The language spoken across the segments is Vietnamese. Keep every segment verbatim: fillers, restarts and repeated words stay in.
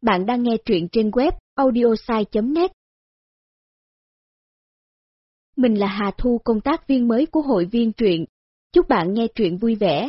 Bạn đang nghe truyện trên web audiosai chấm net. Mình là Hà Thu, công tác viên mới của hội viên truyện. Chúc bạn nghe truyện vui vẻ.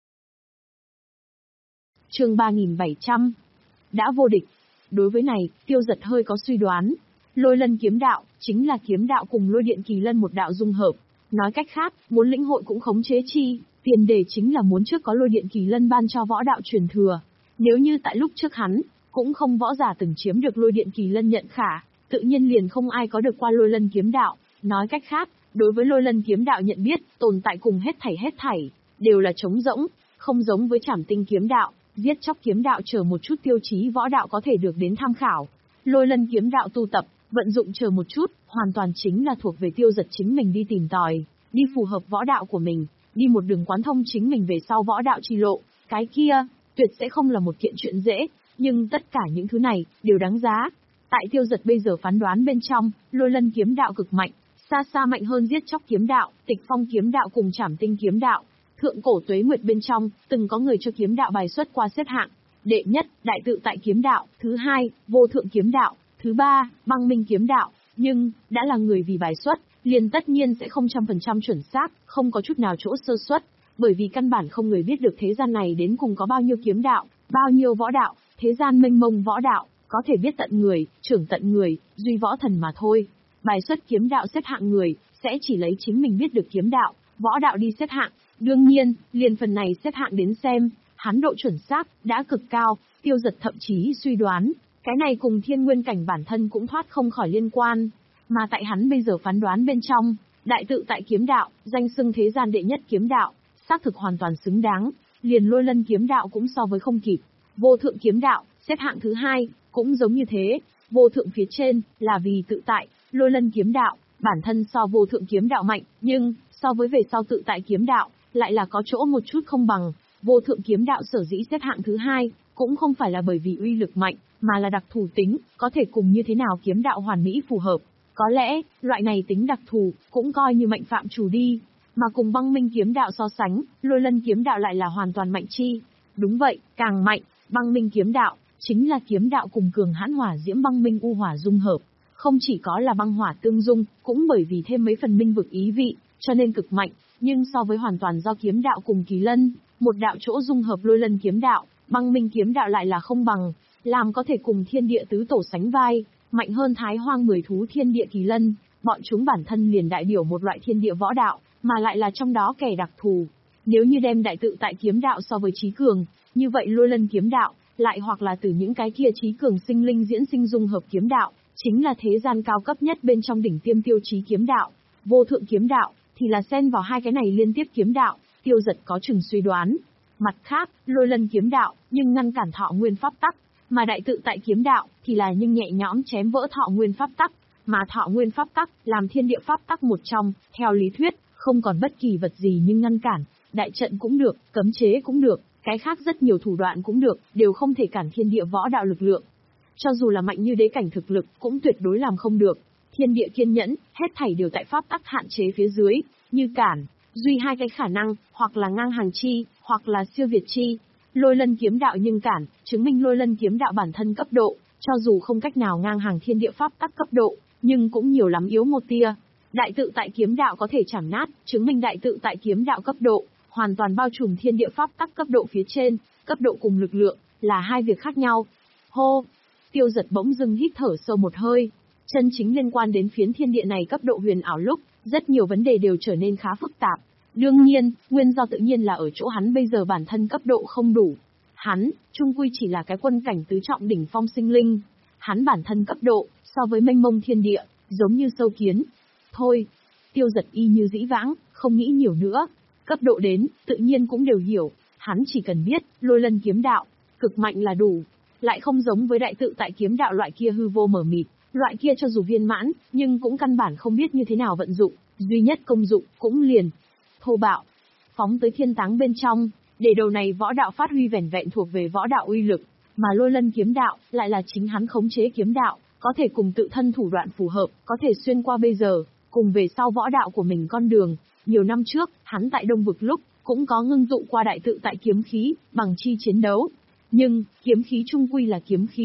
Chương ba nghìn bảy trăm. Đã vô địch. Đối với này, Tiêu Dật hơi có suy đoán. Lôi Lân kiếm đạo, chính là kiếm đạo cùng lôi điện kỳ lân một đạo dung hợp. Nói cách khác, muốn lĩnh hội cũng khống chế chi, tiền đề chính là muốn trước có lôi điện kỳ lân ban cho võ đạo truyền thừa. Nếu như tại lúc trước hắn, cũng không võ giả từng chiếm được lôi điện kỳ lân nhận khả, tự nhiên liền không ai có được qua lôi lân kiếm đạo. Nói cách khác, đối với lôi lân kiếm đạo nhận biết, tồn tại cùng hết thảy hết thảy, đều là trống rỗng, không giống với trảm tinh kiếm đạo, giết chóc kiếm đạo chờ một chút tiêu chí võ đạo có thể được đến tham khảo. Lôi lân kiếm đạo tu tập, vận dụng chờ một chút, hoàn toàn chính là thuộc về Tiêu Dật chính mình đi tìm tòi, đi phù hợp võ đạo của mình, đi một đường quán thông chính mình về sau võ đạo chi lộ. Cái kia, tuyệt sẽ không là một kiện chuyện dễ, nhưng tất cả những thứ này, đều đáng giá. Tại Tiêu Dật bây giờ phán đoán bên trong, lôi lân kiếm đạo cực mạnh, xa xa mạnh hơn giết chóc kiếm đạo, tịch phong kiếm đạo cùng trảm tinh kiếm đạo. Thượng cổ tuế nguyệt bên trong, từng có người cho kiếm đạo bài xuất qua xếp hạng. Đệ nhất, đại tự tại kiếm đạo, thứ hai, vô thượng kiếm đạo, thứ ba, băng minh kiếm đạo. Nhưng, đã là người vì bài xuất, liền tất nhiên sẽ không trăm phần trăm chuẩn xác, không có chút nào chỗ sơ suất. Bởi vì căn bản không người biết được thế gian này đến cùng có bao nhiêu kiếm đạo, bao nhiêu võ đạo, thế gian mênh mông võ đạo, có thể biết tận người, trưởng tận người, duy võ thần mà thôi. Bài xuất kiếm đạo xếp hạng người, sẽ chỉ lấy chính mình biết được kiếm đạo, võ đạo đi xếp hạng. Đương nhiên, liền phần này xếp hạng đến xem, hắn độ chuẩn xác, đã cực cao. Tiêu Dật thậm chí suy đoán, cái này cùng thiên nguyên cảnh bản thân cũng thoát không khỏi liên quan. Mà tại hắn bây giờ phán đoán bên trong, đại tự tại kiếm đạo, danh xưng thế gian đệ nhất kiếm đạo, xác thực hoàn toàn xứng đáng, liền lôi lân kiếm đạo cũng so với không kịp. Vô thượng kiếm đạo, xếp hạng thứ hai, cũng giống như thế, vô thượng phía trên, là vì tự tại, lôi lân kiếm đạo, bản thân so vô thượng kiếm đạo mạnh, nhưng, so với về sau tự tại kiếm đạo, lại là có chỗ một chút không bằng. Vô thượng kiếm đạo sở dĩ xếp hạng thứ hai, cũng không phải là bởi vì uy lực mạnh, mà là đặc thù tính, có thể cùng như thế nào kiếm đạo hoàn mỹ phù hợp. Có lẽ, loại này tính đặc thù, cũng coi như mạnh phạm chủ đi. Mà cùng băng minh kiếm đạo so sánh, lôi lân kiếm đạo lại là hoàn toàn mạnh chi. Đúng vậy, càng mạnh, băng minh kiếm đạo, chính là kiếm đạo cùng cường hãn hỏa diễm băng minh u hỏa dung hợp. Không chỉ có là băng hỏa tương dung, cũng bởi vì thêm mấy phần minh vực ý vị, cho nên cực mạnh. Nhưng so với hoàn toàn do kiếm đạo cùng kỳ lân, một đạo chỗ dung hợp lôi lân kiếm đạo, băng minh kiếm đạo lại là không bằng, làm có thể cùng thiên địa tứ tổ sánh vai, mạnh hơn thái hoang mười thú thiên địa kỳ lân, bọn chúng bản thân liền đại biểu một loại thiên địa võ đạo, mà lại là trong đó kẻ đặc thù. Nếu như đem đại tự tại kiếm đạo so với trí cường, như vậy lôi lân kiếm đạo, lại hoặc là từ những cái kia trí cường sinh linh diễn sinh dung hợp kiếm đạo, chính là thế gian cao cấp nhất bên trong đỉnh tiêm tiêu chí kiếm đạo. Vô thượng kiếm đạo, thì là xen vào hai cái này liên tiếp kiếm đạo. Tiêu Dật có chừng suy đoán. Mặt khác, lôi lân kiếm đạo, nhưng ngăn cản thọ nguyên pháp tắc, mà đại tự tại kiếm đạo, thì là nhưng nhẹ nhõm chém vỡ thọ nguyên pháp tắc, mà thọ nguyên pháp tắc, làm thiên địa pháp tắc một trong, theo lý thuyết, không còn bất kỳ vật gì nhưng ngăn cản, đại trận cũng được, cấm chế cũng được, cái khác rất nhiều thủ đoạn cũng được, đều không thể cản thiên địa võ đạo lực lượng. Cho dù là mạnh như đế cảnh thực lực, cũng tuyệt đối làm không được. Thiên địa kiên nhẫn, hết thảy đều tại pháp tắc hạn chế phía dưới, như cản, duy hai cái khả năng, hoặc là ngang hàng chi, hoặc là siêu việt chi. Lôi lân kiếm đạo nhưng cản, chứng minh lôi lân kiếm đạo bản thân cấp độ, cho dù không cách nào ngang hàng thiên địa pháp tắc cấp độ, nhưng cũng nhiều lắm yếu một tia. Đại tự tại kiếm đạo có thể chảm nát, chứng minh đại tự tại kiếm đạo cấp độ, hoàn toàn bao trùm thiên địa pháp tắc cấp độ phía trên, cấp độ cùng lực lượng, là hai việc khác nhau. Hô! Tiêu Dật bỗng dưng hít thở sâu một hơi. Chân chính liên quan đến phiến thiên địa này cấp độ huyền ảo lúc, rất nhiều vấn đề đều trở nên khá phức tạp. Đương nhiên, nguyên do tự nhiên là ở chỗ hắn bây giờ bản thân cấp độ không đủ. Hắn, chung quy chỉ là cái quân cảnh tứ trọng đỉnh phong sinh linh. Hắn bản thân cấp độ, so với mênh mông thiên địa, giống như sâu kiến. Thôi, Tiêu Dật y như dĩ vãng, không nghĩ nhiều nữa. Cấp độ đến, tự nhiên cũng đều hiểu. Hắn chỉ cần biết, lôi lân kiếm đạo, cực mạnh là đủ. Lại không giống với đại tự tại kiếm đạo loại kia hư vô mờ mịt. Loại kia cho dù viên mãn, nhưng cũng căn bản không biết như thế nào vận dụng, duy nhất công dụng, cũng liền thô bạo, phóng tới thiên táng bên trong, để đầu này võ đạo phát huy vẻn vẹn thuộc về võ đạo uy lực, mà lôi lân kiếm đạo, lại là chính hắn khống chế kiếm đạo, có thể cùng tự thân thủ đoạn phù hợp, có thể xuyên qua bây giờ, cùng về sau võ đạo của mình con đường. Nhiều năm trước, hắn tại Đông Vực lúc, cũng có ngưng tụ qua đại tự tại kiếm khí, bằng chi chiến đấu. Nhưng, kiếm khí trung quy là kiếm khí,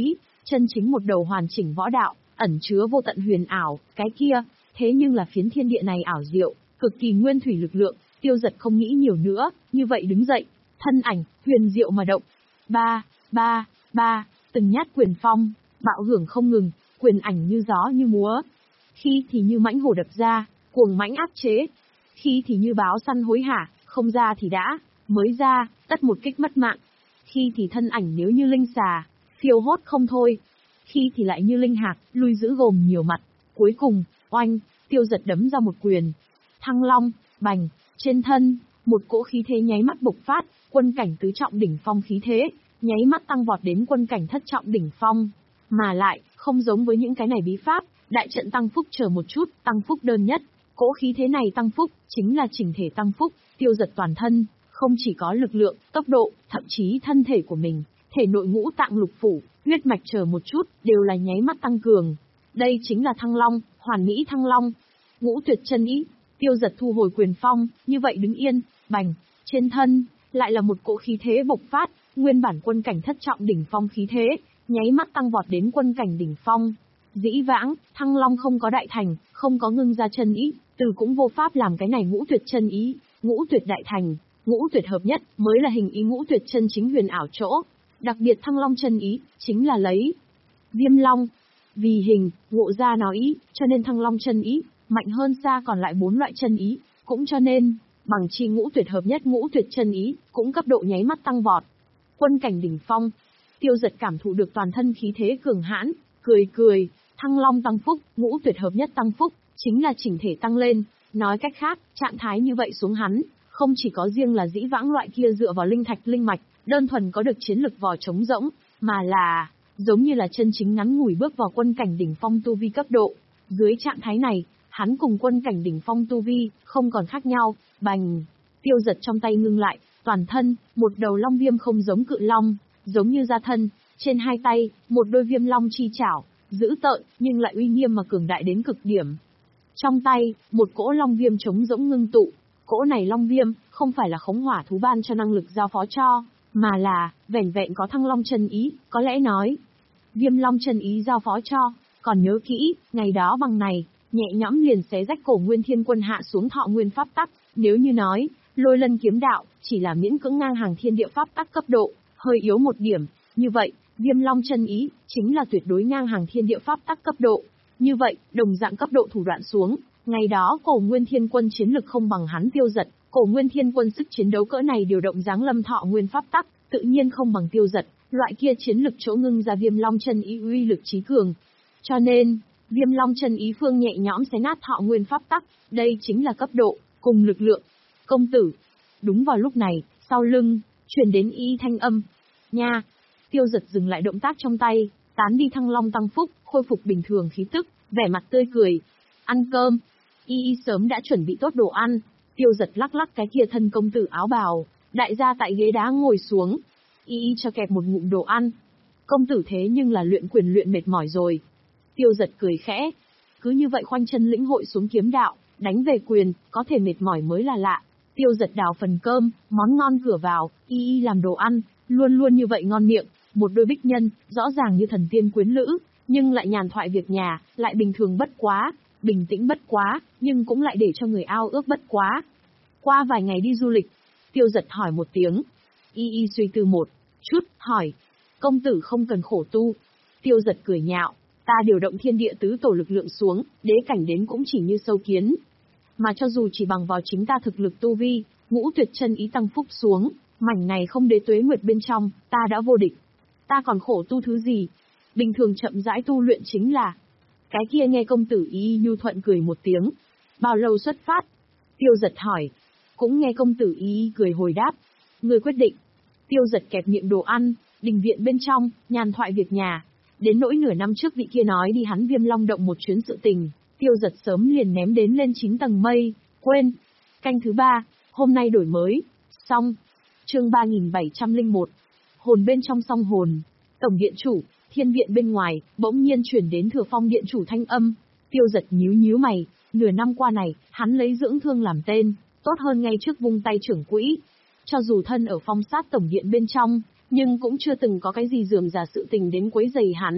chân chính một đầu hoàn chỉnh võ đạo, ẩn chứa vô tận huyền ảo, cái kia, thế nhưng là phiến thiên địa này ảo diệu, cực kỳ nguyên thủy lực lượng. Tiêu Dật không nghĩ nhiều nữa, như vậy đứng dậy, thân ảnh, huyền diệu mà động. Ba, ba, ba, từng nhát quyền phong, bạo hưởng không ngừng, quyền ảnh như gió như múa. Khi thì như mãnh hổ đập ra, cuồng mãnh áp chế. Khi thì như báo săn hối hả, không ra thì đã, mới ra, tất một kích mất mạng. Khi thì thân ảnh nếu như linh xà, phiêu hốt không thôi. Khi thì lại như linh hạc, lui giữ gồm nhiều mặt. Cuối cùng, oanh, Tiêu Dật đấm ra một quyền. Thăng long, bành, trên thân, một cỗ khí thế nháy mắt bộc phát, quân cảnh tứ trọng đỉnh phong khí thế, nháy mắt tăng vọt đến quân cảnh thất trọng đỉnh phong. Mà lại, không giống với những cái này bí pháp, đại trận tăng phúc chờ một chút, tăng phúc đơn nhất. Cỗ khí thế này tăng phúc, chính là chỉnh thể tăng phúc. Tiêu Dật toàn thân, không chỉ có lực lượng, tốc độ, thậm chí thân thể của mình, thể nội ngũ tạng lục phủ, huyết mạch chờ một chút, đều là nháy mắt tăng cường. Đây chính là thăng long, hoàn mỹ thăng long. Ngũ tuyệt chân ý. Tiêu Dật thu hồi quyền phong, như vậy đứng yên, bành, trên thân, lại là một cỗ khí thế bộc phát, nguyên bản quân cảnh thất trọng đỉnh phong khí thế, nháy mắt tăng vọt đến quân cảnh đỉnh phong. Dĩ vãng, thăng long không có đại thành, không có ngưng ra chân ý, từ cũng vô pháp làm cái này ngũ tuyệt chân ý, ngũ tuyệt đại thành, ngũ tuyệt hợp nhất, mới là hình ý ngũ tuyệt chân chính huyền ảo chỗ. Đặc biệt thăng long chân ý, chính là lấy viêm long, vì hình, ngộ ra nó ý, cho nên thăng long chân ý, mạnh hơn xa còn lại bốn loại chân ý, cũng cho nên, bằng chi ngũ tuyệt hợp nhất ngũ tuyệt chân ý, cũng cấp độ nháy mắt tăng vọt. Quân cảnh đỉnh phong, Tiêu Dật cảm thụ được toàn thân khí thế cường hãn, cười cười, thăng long tăng phúc, ngũ tuyệt hợp nhất tăng phúc, chính là chỉnh thể tăng lên. Nói cách khác, trạng thái như vậy xuống hắn, không chỉ có riêng là dĩ vãng loại kia dựa vào linh thạch linh mạch, đơn thuần có được chiến lực vò trống rỗng, mà là, giống như là chân chính ngắn ngủi bước vào quân cảnh đỉnh phong tu vi cấp độ. Dưới trạng thái này, hắn cùng quân cảnh đỉnh phong tu vi, không còn khác nhau, bành. Tiêu Dật trong tay ngưng lại, toàn thân, một đầu long viêm không giống cự long, giống như da thân, trên hai tay, một đôi viêm long chi chảo, dữ tợn, nhưng lại uy nghiêm mà cường đại đến cực điểm. Trong tay, một cỗ long viêm trống rỗng ngưng tụ, cỗ này long viêm, không phải là khống hỏa thú ban cho năng lực giao phó cho, mà là, vẻn vẹn có thăng long chân ý, có lẽ nói. Viêm long chân ý giao phó cho, còn nhớ kỹ, ngày đó bằng này, nhẹ nhõm liền xé rách cổ Nguyên Thiên Quân hạ xuống thọ nguyên pháp tắc, nếu như nói, Lôi Lân kiếm đạo, chỉ là miễn cưỡng ngang hàng thiên địa pháp tắc cấp độ, hơi yếu một điểm, như vậy, Viêm Long chân ý, chính là tuyệt đối ngang hàng thiên địa pháp tắc cấp độ. Như vậy, đồng dạng cấp độ thủ đoạn xuống, ngày đó cổ Nguyên Thiên Quân chiến lực không bằng hắn Tiêu Dật, cổ Nguyên Thiên Quân sức chiến đấu cỡ này điều động dáng lâm thọ nguyên pháp tắc, tự nhiên không bằng Tiêu Dật, loại kia chiến lực chỗ ngưng ra Viêm Long chân ý uy lực trí cường. Cho nên, Viêm Long chân ý phương nhẹ nhõm xé nát thọ nguyên pháp tắc, đây chính là cấp độ, cùng lực lượng. Công tử. Đúng vào lúc này, sau lưng, truyền đến y thanh âm. Nha. Tiêu Dật dừng lại động tác trong tay, tán đi thăng long tăng phúc, khôi phục bình thường khí tức, vẻ mặt tươi cười. Ăn cơm. Y y sớm đã chuẩn bị tốt đồ ăn. Tiêu Dật lắc lắc cái kia thân công tử áo bào, đại gia tại ghế đá ngồi xuống. Y y cho kẹp một ngụm đồ ăn. Công tử thế nhưng là luyện quyền luyện mệt mỏi rồi. Tiêu Dật cười khẽ. Cứ như vậy khoanh chân lĩnh hội xuống kiếm đạo, đánh về quyền, có thể mệt mỏi mới là lạ. Tiêu Dật đào phần cơm, món ngon cửa vào, y y làm đồ ăn, luôn luôn như vậy ngon miệng, một đôi bích nhân, rõ ràng như thần tiên quyến lữ, nhưng lại nhàn thoại việc nhà, lại bình thường bất quá, bình tĩnh bất quá, nhưng cũng lại để cho người ao ước bất quá. Qua vài ngày đi du lịch, Tiêu Dật hỏi một tiếng, y y suy tư một chút, hỏi, công tử không cần khổ tu. Tiêu Dật cười nhạo, ta điều động thiên địa tứ tổ lực lượng xuống, đế cảnh đến cũng chỉ như sâu kiến. Mà cho dù chỉ bằng vào chính ta thực lực tu vi, ngũ tuyệt chân ý tăng phúc xuống, mảnh này không đế tuế nguyệt bên trong, ta đã vô địch. Ta còn khổ tu thứ gì? Bình thường chậm rãi tu luyện chính là. Cái kia nghe công tử y nhu thuận cười một tiếng. Bao lâu xuất phát? Tiêu Dật hỏi. Cũng nghe công tử y cười hồi đáp. Người quyết định. Tiêu Dật kẹp miệng đồ ăn, đình viện bên trong, nhàn thoại việc nhà. Đến nỗi nửa năm trước vị kia nói đi hắn Viêm Long động một chuyến sự tình, Tiêu Dật sớm liền ném đến lên chín tầng mây, quên. Canh thứ ba, hôm nay đổi mới, xong. Chương ba nghìn bảy trăm lẻ một. Hồn bên trong song hồn. Tổng điện chủ, thiên viện bên ngoài, bỗng nhiên chuyển đến Thừa Phong điện chủ thanh âm. Tiêu Dật nhíu nhíu mày, nửa năm qua này, hắn lấy dưỡng thương làm tên, tốt hơn ngay trước vung tay trưởng quỹ. Cho dù thân ở phong sát tổng điện bên trong, nhưng cũng chưa từng có cái gì rườm rà sự tình đến quấy rầy hắn,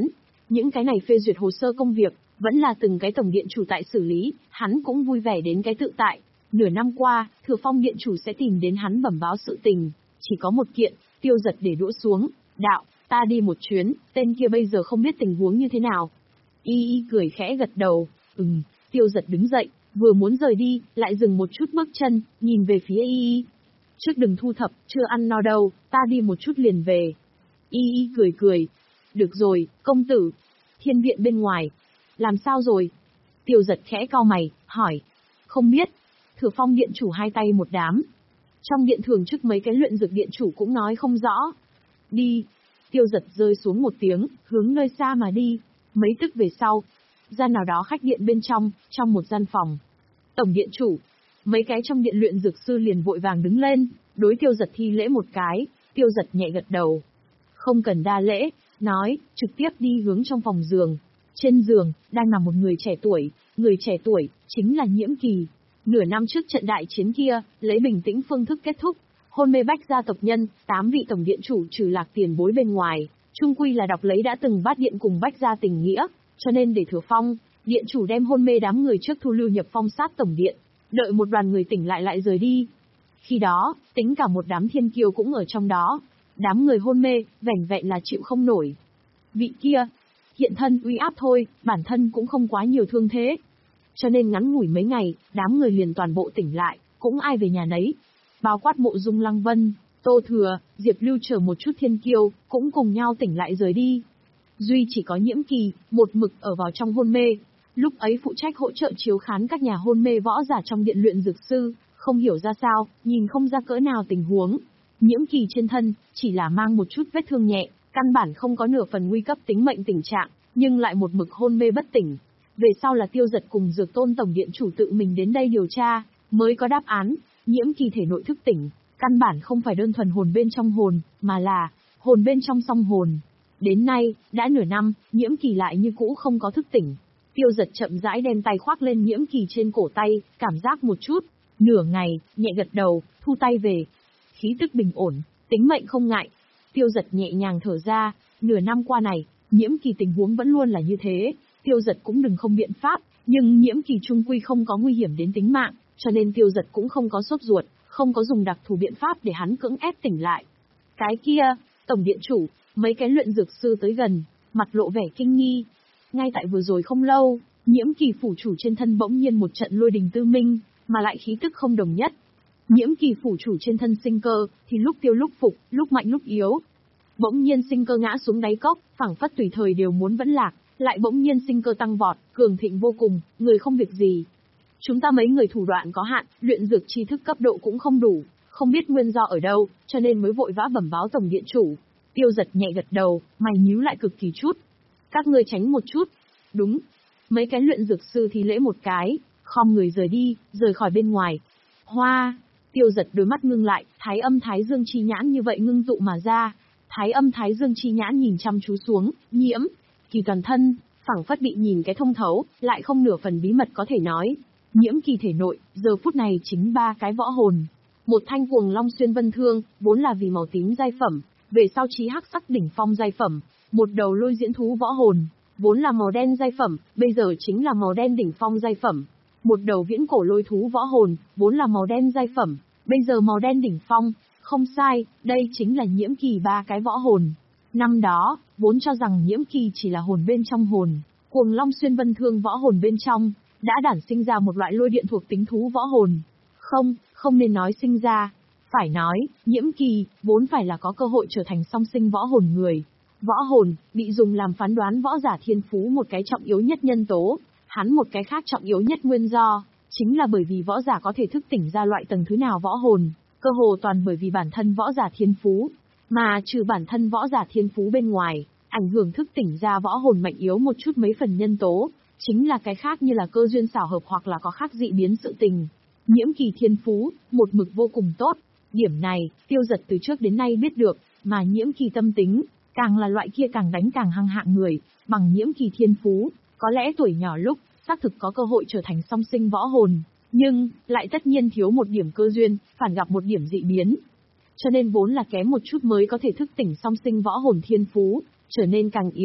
Những cái này phê duyệt hồ sơ công việc, vẫn là từng cái tổng điện chủ tại xử lý, hắn cũng vui vẻ đến cái tự tại. Nửa năm qua, Thừa Phong điện chủ sẽ tìm đến hắn bẩm báo sự tình, chỉ có một kiện. Tiêu Giật để đũa xuống, đạo, ta đi một chuyến, tên kia bây giờ không biết tình huống như thế nào. Y Y cười khẽ gật đầu, ừm. Tiêu Giật đứng dậy, vừa muốn rời đi, lại dừng một chút bước chân, nhìn về phía Y Y. Trước đừng thu thập, chưa ăn no đâu, ta đi một chút liền về. Y Y cười cười. Được rồi, công tử. Thiên viện bên ngoài. Làm sao rồi? Tiêu Giật khẽ cau mày, hỏi. Không biết. Thừa Phong điện chủ hai tay một đám. Trong điện thường trước mấy cái luyện dược điện chủ cũng nói không rõ. Đi. Tiêu Giật rơi xuống một tiếng, hướng nơi xa mà đi. Mấy tức về sau, ra nào đó khách điện bên trong, trong một gian phòng. Tổng điện chủ. Mấy cái trong điện luyện dược sư liền vội vàng đứng lên, đối Tiêu Giật thi lễ một cái. Tiêu Giật nhẹ gật đầu. Không cần đa lễ, nói, trực tiếp đi hướng trong phòng giường. Trên giường, đang nằm một người trẻ tuổi, người trẻ tuổi, chính là Nhiễm Kỳ. Nửa năm trước trận đại chiến kia, lấy bình tĩnh phương thức kết thúc, hôn mê Bách gia tộc nhân, tám vị tổng điện chủ trừ Lạc tiền bối bên ngoài, chung quy là đọc lấy đã từng bát điện cùng Bách gia tình nghĩa, cho nên để Thừa Phong, điện chủ đem hôn mê đám người trước thu lưu nhập phong sát tổng điện, đợi một đoàn người tỉnh lại lại rời đi. Khi đó, tính cả một đám thiên kiêu cũng ở trong đó, đám người hôn mê, vẻn vẹn là chịu không nổi. Vị kia, hiện thân uy áp thôi, bản thân cũng không quá nhiều thương thế. Cho nên ngắn ngủi mấy ngày, đám người liền toàn bộ tỉnh lại, cũng ai về nhà nấy. Bao quát Mộ Dung Lăng Vân, Tô Thừa, Diệp Lưu chờ một chút thiên kiêu, cũng cùng nhau tỉnh lại rời đi. Duy chỉ có Nhiễm Kỳ, một mực ở vào trong hôn mê. Lúc ấy phụ trách hỗ trợ chiếu khán các nhà hôn mê võ giả trong điện luyện dược sư, không hiểu ra sao, nhìn không ra cỡ nào tình huống. Nhiễm Kỳ trên thân, chỉ là mang một chút vết thương nhẹ, căn bản không có nửa phần nguy cấp tính mệnh tình trạng, nhưng lại một mực hôn mê bất tỉnh. Về sau là Tiêu Giật cùng Dược Tôn tổng điện chủ tự mình đến đây điều tra, mới có đáp án. Nhiễm Kỳ thể nội thức tỉnh, căn bản không phải đơn thuần hồn bên trong hồn, mà là hồn bên trong song hồn. Đến nay, đã nửa năm, Nhiễm Kỳ lại như cũ không có thức tỉnh. Tiêu Giật chậm rãi đem tay khoác lên Nhiễm Kỳ trên cổ tay, cảm giác một chút, nửa ngày, nhẹ gật đầu, thu tay về. Khí tức bình ổn, tính mệnh không ngại. Tiêu Giật nhẹ nhàng thở ra, nửa năm qua này, Nhiễm Kỳ tình huống vẫn luôn là như thế. Tiêu Giật cũng đừng không biện pháp, nhưng Nhiễm Kỳ trung quy không có nguy hiểm đến tính mạng, cho nên Tiêu Giật cũng không có sốt ruột, không có dùng đặc thù biện pháp để hắn cưỡng ép tỉnh lại. Cái kia, tổng điện chủ, mấy cái luyện dược sư tới gần, mặt lộ vẻ kinh nghi. Ngay tại vừa rồi không lâu, Nhiễm Kỳ phủ chủ trên thân bỗng nhiên một trận lôi đình tư minh, mà lại khí tức không đồng nhất. Nhiễm Kỳ phủ chủ trên thân sinh cơ, thì lúc tiêu lúc phục, lúc mạnh lúc yếu. Bỗng nhiên sinh cơ ngã xuống đáy cốc, phảng phất tùy thời đều muốn vẫn lạc, lại bỗng nhiên sinh cơ tăng vọt, cường thịnh vô cùng, người không việc gì. Chúng ta mấy người thủ đoạn có hạn, luyện dược tri thức cấp độ cũng không đủ, không biết nguyên do ở đâu, cho nên mới vội vã bẩm báo tổng điện chủ. Tiêu Giật nhẹ gật đầu, mày nhíu lại cực kỳ chút. Các ngươi tránh một chút. Đúng. Mấy cái luyện dược sư thì lễ một cái, khom người rời đi, rời khỏi bên ngoài. Hoa. Tiêu Giật đôi mắt ngưng lại, thái âm thái dương chi nhãn như vậy ngưng tụ mà ra. Thái âm thái dương chi nhãn nhìn chăm chú xuống, Nhiễm Kỳ toàn thân, phảng phất bị nhìn cái thông thấu, lại không nửa phần bí mật có thể nói. Nhiễm Kỳ thể nội, giờ phút này chính ba cái võ hồn. Một thanh Cuồng Long Xuyên Vân Thương, vốn là vì màu tím giai phẩm, về sau chí hắc sắc đỉnh phong giai phẩm. Một đầu Lôi Diễn Thú võ hồn, vốn là màu đen giai phẩm, bây giờ chính là màu đen đỉnh phong giai phẩm. Một đầu Viễn Cổ Lôi Thú võ hồn, vốn là màu đen giai phẩm, bây giờ màu đen đỉnh phong. Không sai, đây chính là Nhiễm Kỳ ba cái võ hồn. Năm đó, vốn cho rằng Nhiễm Kỳ chỉ là hồn bên trong hồn, Cuồng Long Xuyên Vân Thương võ hồn bên trong, đã đản sinh ra một loại lôi điện thuộc tính thú võ hồn. Không, không nên nói sinh ra, phải nói, Nhiễm Kỳ, vốn phải là có cơ hội trở thành song sinh võ hồn người. Võ hồn, bị dùng làm phán đoán võ giả thiên phú một cái trọng yếu nhất nhân tố, hắn một cái khác trọng yếu nhất nguyên do, chính là bởi vì võ giả có thể thức tỉnh ra loại tầng thứ nào võ hồn, cơ hồ toàn bởi vì bản thân võ giả thiên phú. Mà trừ bản thân võ giả thiên phú bên ngoài, ảnh hưởng thức tỉnh ra võ hồn mạnh yếu một chút mấy phần nhân tố, chính là cái khác như là cơ duyên xảo hợp hoặc là có khác dị biến sự tình. Nhiễm Kỳ thiên phú, một mực vô cùng tốt. Điểm này, Tiêu Giật từ trước đến nay biết được, mà Nhiễm Kỳ tâm tính, càng là loại kia càng đánh càng hăng hạng người, bằng Nhiễm Kỳ thiên phú, có lẽ tuổi nhỏ lúc, xác thực có cơ hội trở thành song sinh võ hồn, nhưng, lại tất nhiên thiếu một điểm cơ duyên, phản gặp một điểm dị biến. Cho nên vốn là kém một chút mới có thể thức tỉnh song sinh võ hồn thiên phú, trở nên càng yếu,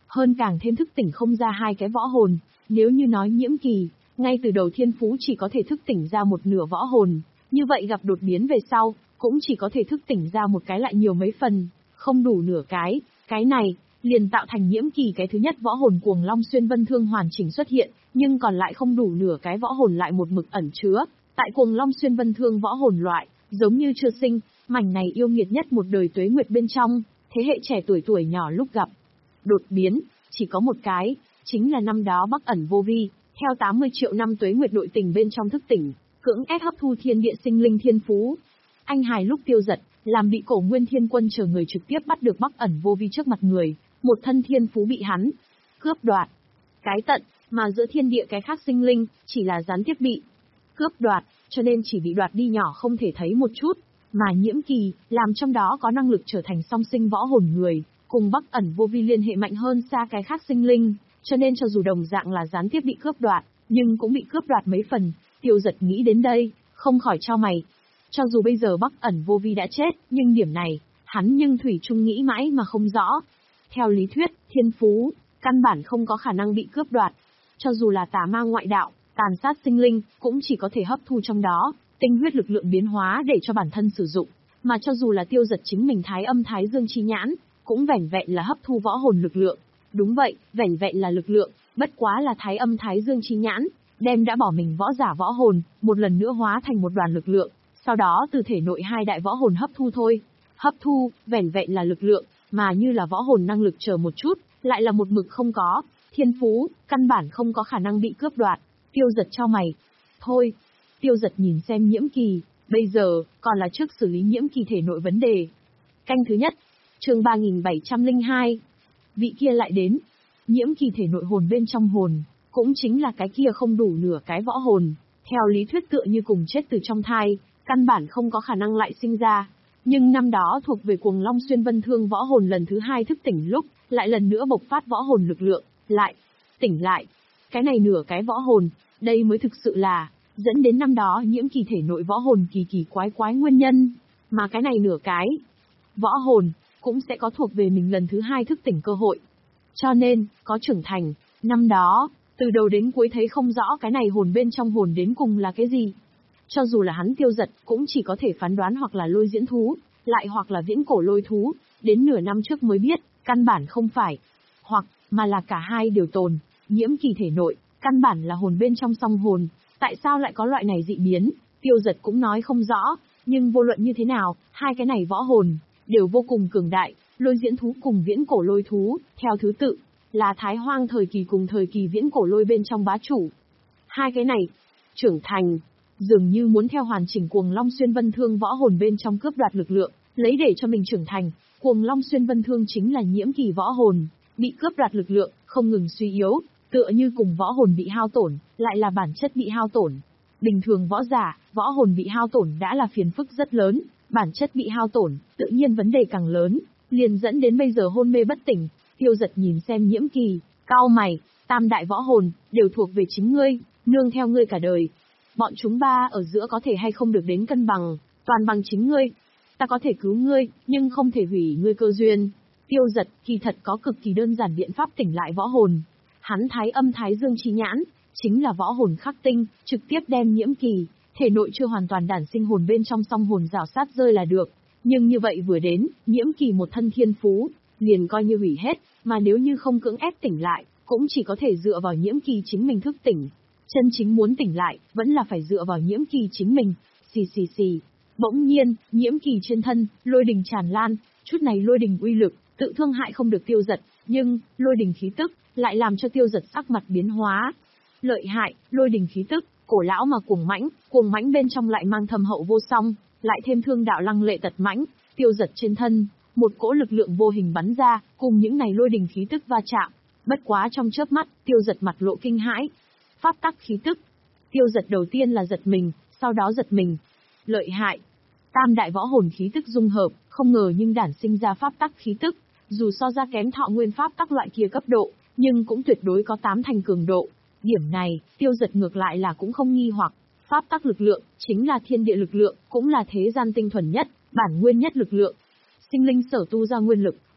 hơn càng thêm thức tỉnh không ra hai cái võ hồn. Nếu như nói nhiễm kỳ, ngay từ đầu thiên phú chỉ có thể thức tỉnh ra một nửa võ hồn, như vậy gặp đột biến về sau, cũng chỉ có thể thức tỉnh ra một cái lại nhiều mấy phần, không đủ nửa cái, cái này, liền tạo thành nhiễm kỳ cái thứ nhất võ hồn Cuồng Long Xuyên Vân Thương hoàn chỉnh xuất hiện, nhưng còn lại không đủ nửa cái võ hồn lại một mực ẩn chứa, tại Cuồng Long Xuyên Vân Thương võ hồn loại, giống như chưa sinh, mảnh này yêu nghiệt nhất một đời tuế nguyệt bên trong, thế hệ trẻ tuổi tuổi nhỏ lúc gặp. Đột biến, chỉ có một cái, chính là năm đó Bắc ẩn vô vi, theo tám mươi triệu năm tuế nguyệt nội tình bên trong thức tỉnh, cưỡng ép hấp thu thiên địa sinh linh thiên phú. Anh hài lúc tiêu giật, làm bị Cổ Nguyên Thiên Quân chờ người trực tiếp bắt được Bắc ẩn vô vi trước mặt người, một thân thiên phú bị hắn cướp đoạt. Cái tận, mà giữa thiên địa cái khác sinh linh, chỉ là gián tiếp bị cướp đoạt, cho nên chỉ bị đoạt đi nhỏ không thể thấy một chút, mà nhiễm kỳ, làm trong đó có năng lực trở thành song sinh võ hồn người, cùng Bắc ẩn vô vi liên hệ mạnh hơn xa cái khác sinh linh, cho nên cho dù đồng dạng là gián tiếp bị cướp đoạt, nhưng cũng bị cướp đoạt mấy phần. Tiêu giật nghĩ đến đây, không khỏi chau mày. Cho dù bây giờ Bắc ẩn vô vi đã chết, nhưng điểm này, hắn nhưng thủy chung nghĩ mãi mà không rõ. Theo lý thuyết, thiên phú, căn bản không có khả năng bị cướp đoạt. Cho dù là tà ma ngoại đạo, tàn sát sinh linh, cũng chỉ có thể hấp thu trong đó, tinh huyết lực lượng biến hóa để cho bản thân sử dụng. Mà cho dù là tiêu giật chính mình thái âm thái dương chi nhãn, cũng vẻn vẹn là hấp thu võ hồn lực lượng. Đúng vậy, vẻn vẹn là lực lượng, bất quá là thái âm thái dương chi nhãn, đem đã bỏ mình võ giả võ hồn, một lần nữa hóa thành một đoàn lực lượng, sau đó từ thể nội hai đại võ hồn hấp thu thôi. Hấp thu, vẻn vẹn là lực lượng, mà như là võ hồn năng lực chờ một chút, lại là một mực không có, thiên phú, căn bản không có khả năng bị cướp đoạt. Tiêu giật cho mày. Thôi, tiêu giật nhìn xem nhiễm kỳ, bây giờ, còn là trước xử lý nhiễm kỳ thể nội vấn đề. Canh thứ nhất, chương ba nghìn bảy trăm lẻ hai. Vị kia lại đến. Nhiễm kỳ thể nội hồn bên trong hồn, cũng chính là cái kia không đủ nửa cái võ hồn, theo lý thuyết tựa như cùng chết từ trong thai, căn bản không có khả năng lại sinh ra. Nhưng năm đó thuộc về Cuồng Long Xuyên Vân Thương võ hồn lần thứ hai thức tỉnh lúc, lại lần nữa bộc phát võ hồn lực lượng, lại tỉnh lại. Cái này nửa cái võ hồn, đây mới thực sự là dẫn đến năm đó nhiễm kỳ thể nội võ hồn kỳ kỳ quái quái nguyên nhân, mà cái này nửa cái võ hồn cũng sẽ có thuộc về mình lần thứ hai thức tỉnh cơ hội. Cho nên, có trưởng thành, năm đó, từ đầu đến cuối thấy không rõ cái này hồn bên trong hồn đến cùng là cái gì. Cho dù là hắn tiêu giật, cũng chỉ có thể phán đoán hoặc là lôi diễn thú, lại hoặc là viễn cổ lôi thú, đến nửa năm trước mới biết, căn bản không phải. Hoặc, mà là cả hai đều tồn, nhiễm kỳ thể nội, căn bản là hồn bên trong song hồn, tại sao lại có loại này dị biến, tiêu giật cũng nói không rõ, nhưng vô luận như thế nào, hai cái này võ hồn, đều vô cùng cường đại, lôi diễn thú cùng viễn cổ lôi thú, theo thứ tự, là thái hoang thời kỳ cùng thời kỳ viễn cổ lôi bên trong bá chủ. Hai cái này, trưởng thành, dường như muốn theo hoàn chỉnh Cuồng Long Xuyên Vân Thương võ hồn bên trong cướp đoạt lực lượng, lấy để cho mình trưởng thành. Cuồng Long Xuyên Vân Thương chính là nhiễm kỳ võ hồn, bị cướp đoạt lực lượng, không ngừng suy yếu, tựa như cùng võ hồn bị hao tổn, lại là bản chất bị hao tổn. Bình thường võ giả, võ hồn bị hao tổn đã là phiền phức rất lớn, bản chất bị hao tổn, tự nhiên vấn đề càng lớn, liền dẫn đến bây giờ hôn mê bất tỉnh. Tiêu giật nhìn xem nhiễm kỳ, cau mày, tam đại võ hồn, đều thuộc về chính ngươi, nương theo ngươi cả đời. Bọn chúng ba ở giữa có thể hay không được đến cân bằng, toàn bằng chính ngươi. Ta có thể cứu ngươi, nhưng không thể hủy ngươi cơ duyên. Tiêu giật, kỳ thật có cực kỳ đơn giản biện pháp tỉnh lại võ hồn. Hắn thái âm thái dương chi nhãn, chính là võ hồn khắc tinh, trực tiếp đem nhiễm kỳ, thể nội chưa hoàn toàn đản sinh hồn bên trong song hồn rào sát rơi là được. Nhưng như vậy vừa đến, nhiễm kỳ một thân thiên phú, liền coi như hủy hết, mà nếu như không cưỡng ép tỉnh lại, cũng chỉ có thể dựa vào nhiễm kỳ chính mình thức tỉnh. Chân chính muốn tỉnh lại, vẫn là phải dựa vào nhiễm kỳ chính mình. Xì xì xì. Bỗng nhiên, nhiễm kỳ trên thân, lôi đình tràn lan, chút này lôi đình uy lực, tự thương hại không được tiêu giật, nhưng, lôi đình khí tức, lại làm cho tiêu giật sắc mặt biến hóa. Lợi hại, lôi đình khí tức, cổ lão mà cuồng mãnh, cuồng mãnh bên trong lại mang thâm hậu vô song, lại thêm thương đạo lăng lệ tật mãnh, tiêu giật trên thân, một cỗ lực lượng vô hình bắn ra, cùng những này lôi đình khí tức va chạm. Bất quá trong chớp mắt, tiêu giật mặt lộ kinh hãi. Pháp tắc khí tức. Tiêu giật đầu tiên là giật mình, sau đó giật mình. Lợi hại. Tam đại võ hồn khí tức dung hợp, không ngờ nhưng đản sinh ra pháp tắc khí tức. Dù so ra kém thọ nguyên pháp tắc loại kia cấp độ, nhưng cũng tuyệt đối có tám thành cường độ. Điểm này, tiêu giật ngược lại là cũng không nghi hoặc. Pháp tắc lực lượng, chính là thiên địa lực lượng, cũng là thế gian tinh thuần nhất, bản nguyên nhất lực lượng. Sinh linh sở tu ra nguyên lực,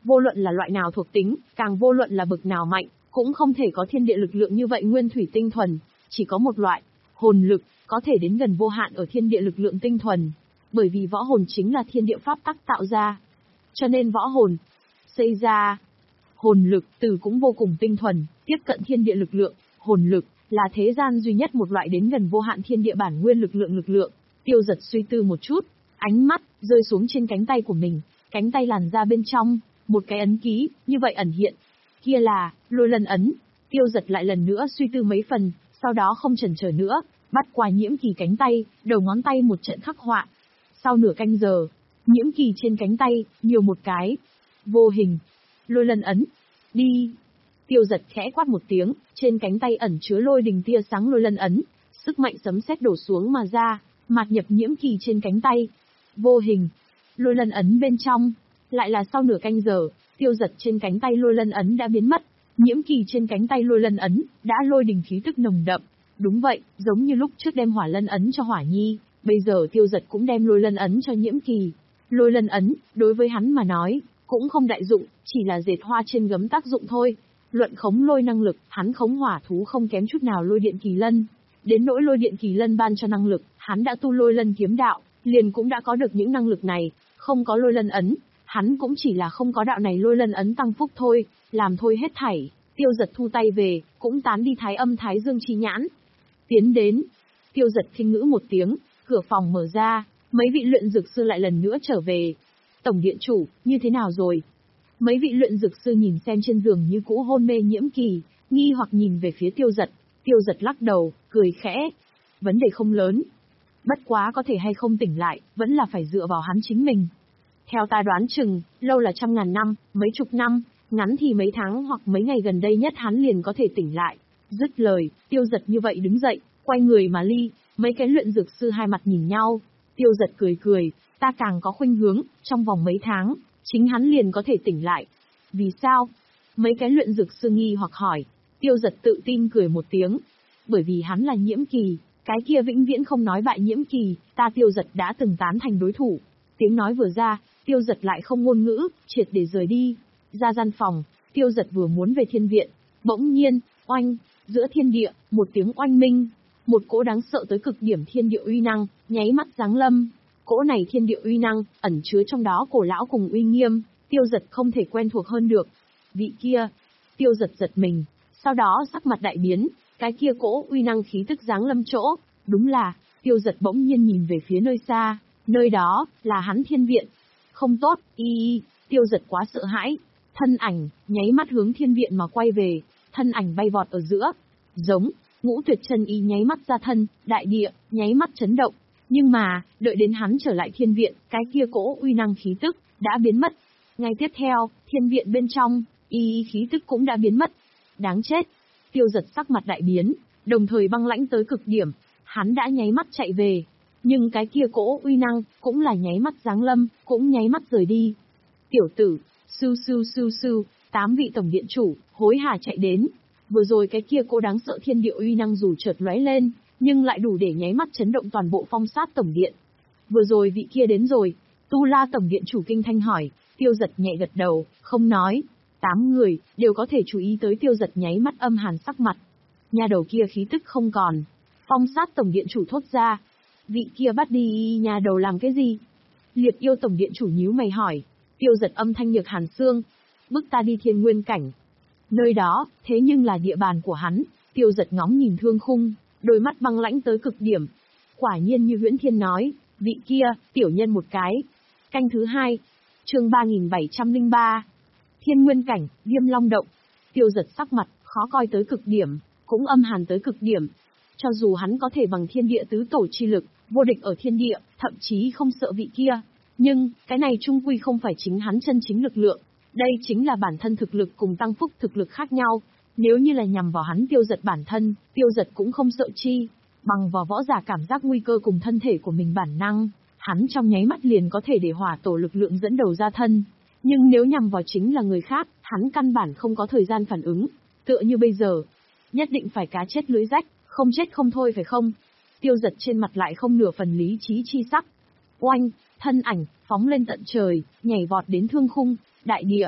Vô luận là loại nào thuộc tính, càng vô luận là bậc nào mạnh, cũng không thể có thiên địa lực lượng như vậy nguyên thủy tinh thuần, chỉ có một loại, hồn lực, có thể đến gần vô hạn ở thiên địa lực lượng tinh thuần. Bởi vì võ hồn chính là thiên địa pháp tắc tạo ra. Cho nên võ hồn, xây ra, hồn lực, từ cũng vô cùng tinh thuần, tiếp cận thiên địa lực lượng, hồn lực, là thế gian duy nhất một loại đến gần vô hạn thiên địa bản nguyên lực lượng lực lượng. Tiêu Giật suy tư một chút, ánh mắt, rơi xuống trên cánh tay của mình, cánh tay làn ra bên trong, một cái ấn ký, như vậy ẩn hiện. Kia là, lôi lân ấn. Tiêu Giật lại lần nữa suy tư mấy phần, sau đó không chần chờ nữa, bắt qua Nhiễm Kỳ cánh tay, đầu ngón tay một trận khắc họa. Sau nửa canh giờ, Nhiễm Kỳ trên cánh tay, nhiều một cái, vô hình, lôi lân ấn. Đi! Tiêu Giật khẽ quát một tiếng, trên cánh tay ẩn chứa lôi đình tia sáng lôi lân ấn, sức mạnh sấm sét đổ xuống mà ra, mạt nhập Nhiễm Kỳ trên cánh tay. Vô hình, lôi lân ấn bên trong, lại là sau nửa canh giờ, Tiêu Giật trên cánh tay lôi lân ấn đã biến mất, Nhiễm Kỳ trên cánh tay lôi lân ấn đã lôi đình khí tức nồng đậm. Đúng vậy, giống như lúc trước đem hỏa lân ấn cho Hỏa Nhi, bây giờ Tiêu Giật cũng đem lôi lân ấn cho Nhiễm Kỳ. Lôi lân ấn, đối với hắn mà nói, cũng không đại dụng, chỉ là dệt hoa trên gấm tác dụng thôi. Luận khống lôi năng lực, hắn khống hỏa thú không kém chút nào lôi điện kỳ lân. Đến nỗi lôi điện kỳ lân ban cho năng lực, hắn đã tu lôi lân kiếm đạo, liền cũng đã có được những năng lực này, không có lôi lân ấn, hắn cũng chỉ là không có đạo này lôi lân ấn tăng phúc thôi, làm thôi hết thảy. Tiêu Giật thu tay về, cũng tán đi thái âm thái dương chi nhãn. Tiến đến, Tiêu Giật khinh ngữ một tiếng, cửa phòng mở ra, mấy vị luyện dược sư lại lần nữa trở về. Tổng điện chủ, như thế nào rồi? Mấy vị luyện dược sư nhìn xem trên giường như cũ hôn mê Nhiễm Kỳ, nghi hoặc nhìn về phía Tiêu Giật. Tiêu Giật lắc đầu, cười khẽ. Vấn đề không lớn. Bất quá có thể hay không tỉnh lại, vẫn là phải dựa vào hắn chính mình. Theo ta đoán chừng, lâu là trăm ngàn năm, mấy chục năm, ngắn thì mấy tháng hoặc mấy ngày gần đây nhất hắn liền có thể tỉnh lại. Dứt lời, Tiêu Giật như vậy đứng dậy, quay người mà ly, mấy cái luyện dược sư hai mặt nhìn nhau. Tiêu Giật cười cười, ta càng có khuynh hướng, trong vòng mấy tháng, chính hắn liền có thể tỉnh lại. Vì sao? Mấy cái luyện dược sư nghi hoặc hỏi. Tiêu Giật tự tin cười một tiếng. Bởi vì hắn là Nhiễm Kỳ, cái kia vĩnh viễn không nói bại Nhiễm Kỳ, ta Tiêu Giật đã từng tán thành đối thủ. Tiếng nói vừa ra, Tiêu Giật lại không ngôn ngữ, triệt để rời đi. Ra gian phòng, Tiêu Giật vừa muốn về thiên viện, bỗng nhiên, oanh, giữa thiên địa, một tiếng oanh minh, một cỗ đáng sợ tới cực điểm thiên địa uy năng, nháy mắt giáng lâm. Cỗ này thiên địa uy năng, ẩn chứa trong đó cổ lão cùng uy nghiêm, Tiêu Giật không thể quen thuộc hơn được. Vị kia, Tiêu Giật giật mình, sau đó sắc mặt đại biến, cái kia cỗ uy năng khí tức giáng lâm chỗ, đúng là, Tiêu Giật bỗng nhiên nhìn về phía nơi xa, nơi đó, là hắn thiên viện. Không tốt, y y, Tiêu Giật quá sợ hãi, thân ảnh, nháy mắt hướng thiên viện mà quay về, thân ảnh bay vọt ở giữa, giống, ngũ tuyệt chân y nháy mắt ra thân, đại địa, nháy mắt chấn động. Nhưng mà, đợi đến hắn trở lại thiên viện, cái kia cỗ uy năng khí tức, đã biến mất. Ngay tiếp theo, thiên viện bên trong, y khí tức cũng đã biến mất. Đáng chết. Tiêu Giật sắc mặt đại biến, đồng thời băng lãnh tới cực điểm, hắn đã nháy mắt chạy về. Nhưng cái kia cỗ uy năng, cũng là nháy mắt giáng lâm, cũng nháy mắt rời đi. Tiểu tử, sư sư sư sư, tám vị tổng điện chủ, hối hả chạy đến. Vừa rồi cái kia cỗ đáng sợ thiên địa uy năng dù chợt lóe lên, nhưng lại đủ để nháy mắt chấn động toàn bộ phong sát tổng điện. Vừa rồi vị kia đến rồi, Tu La tổng điện chủ kinh thanh hỏi, Tiêu Giật nhẹ gật đầu, không nói. Tám người, đều có thể chú ý tới Tiêu Giật nháy mắt âm hàn sắc mặt. Nhà đầu kia khí tức không còn. Phong sát tổng điện chủ thốt ra. Vị kia bắt đi nhà đầu làm cái gì? Liệt yêu tổng điện chủ nhíu mày hỏi. Tiêu Giật âm thanh nhược hàn xương. Bức ta đi thiên nguyên cảnh. Nơi đó, thế nhưng là địa bàn của hắn. Tiêu Giật ngóng nhìn thương khung, đôi mắt băng lãnh tới cực điểm. Quả nhiên như Huyễn Thiên nói, vị kia, tiểu nhân một cái. Canh thứ hai, chương ba nghìn bảy trăm lẻ ba. Thiên nguyên cảnh, Viêm Long động. Tiêu Giật sắc mặt, khó coi tới cực điểm, cũng âm hàn tới cực điểm. Cho dù hắn có thể bằng thiên địa tứ tổ chi lực, vô địch ở thiên địa, thậm chí không sợ vị kia. Nhưng, cái này chung quy không phải chính hắn chân chính lực lượng. Đây chính là bản thân thực lực cùng tăng phúc thực lực khác nhau. Nếu như là nhằm vào hắn Tiêu Giật bản thân, Tiêu Giật cũng không sợ chi. Bằng vào võ giả cảm giác nguy cơ cùng thân thể của mình bản năng, hắn trong nháy mắt liền có thể để hỏa tổ lực lượng dẫn đầu ra thân. Nhưng nếu nhằm vào chính là người khác, hắn căn bản không có thời gian phản ứng. Tựa như bây giờ, nhất định phải cá chết lưới rách, không chết không thôi phải không? Tiêu Giật trên mặt lại không nửa phần lý trí chi sắc. Oanh, thân ảnh, phóng lên tận trời, nhảy vọt đến thương khung, đại địa,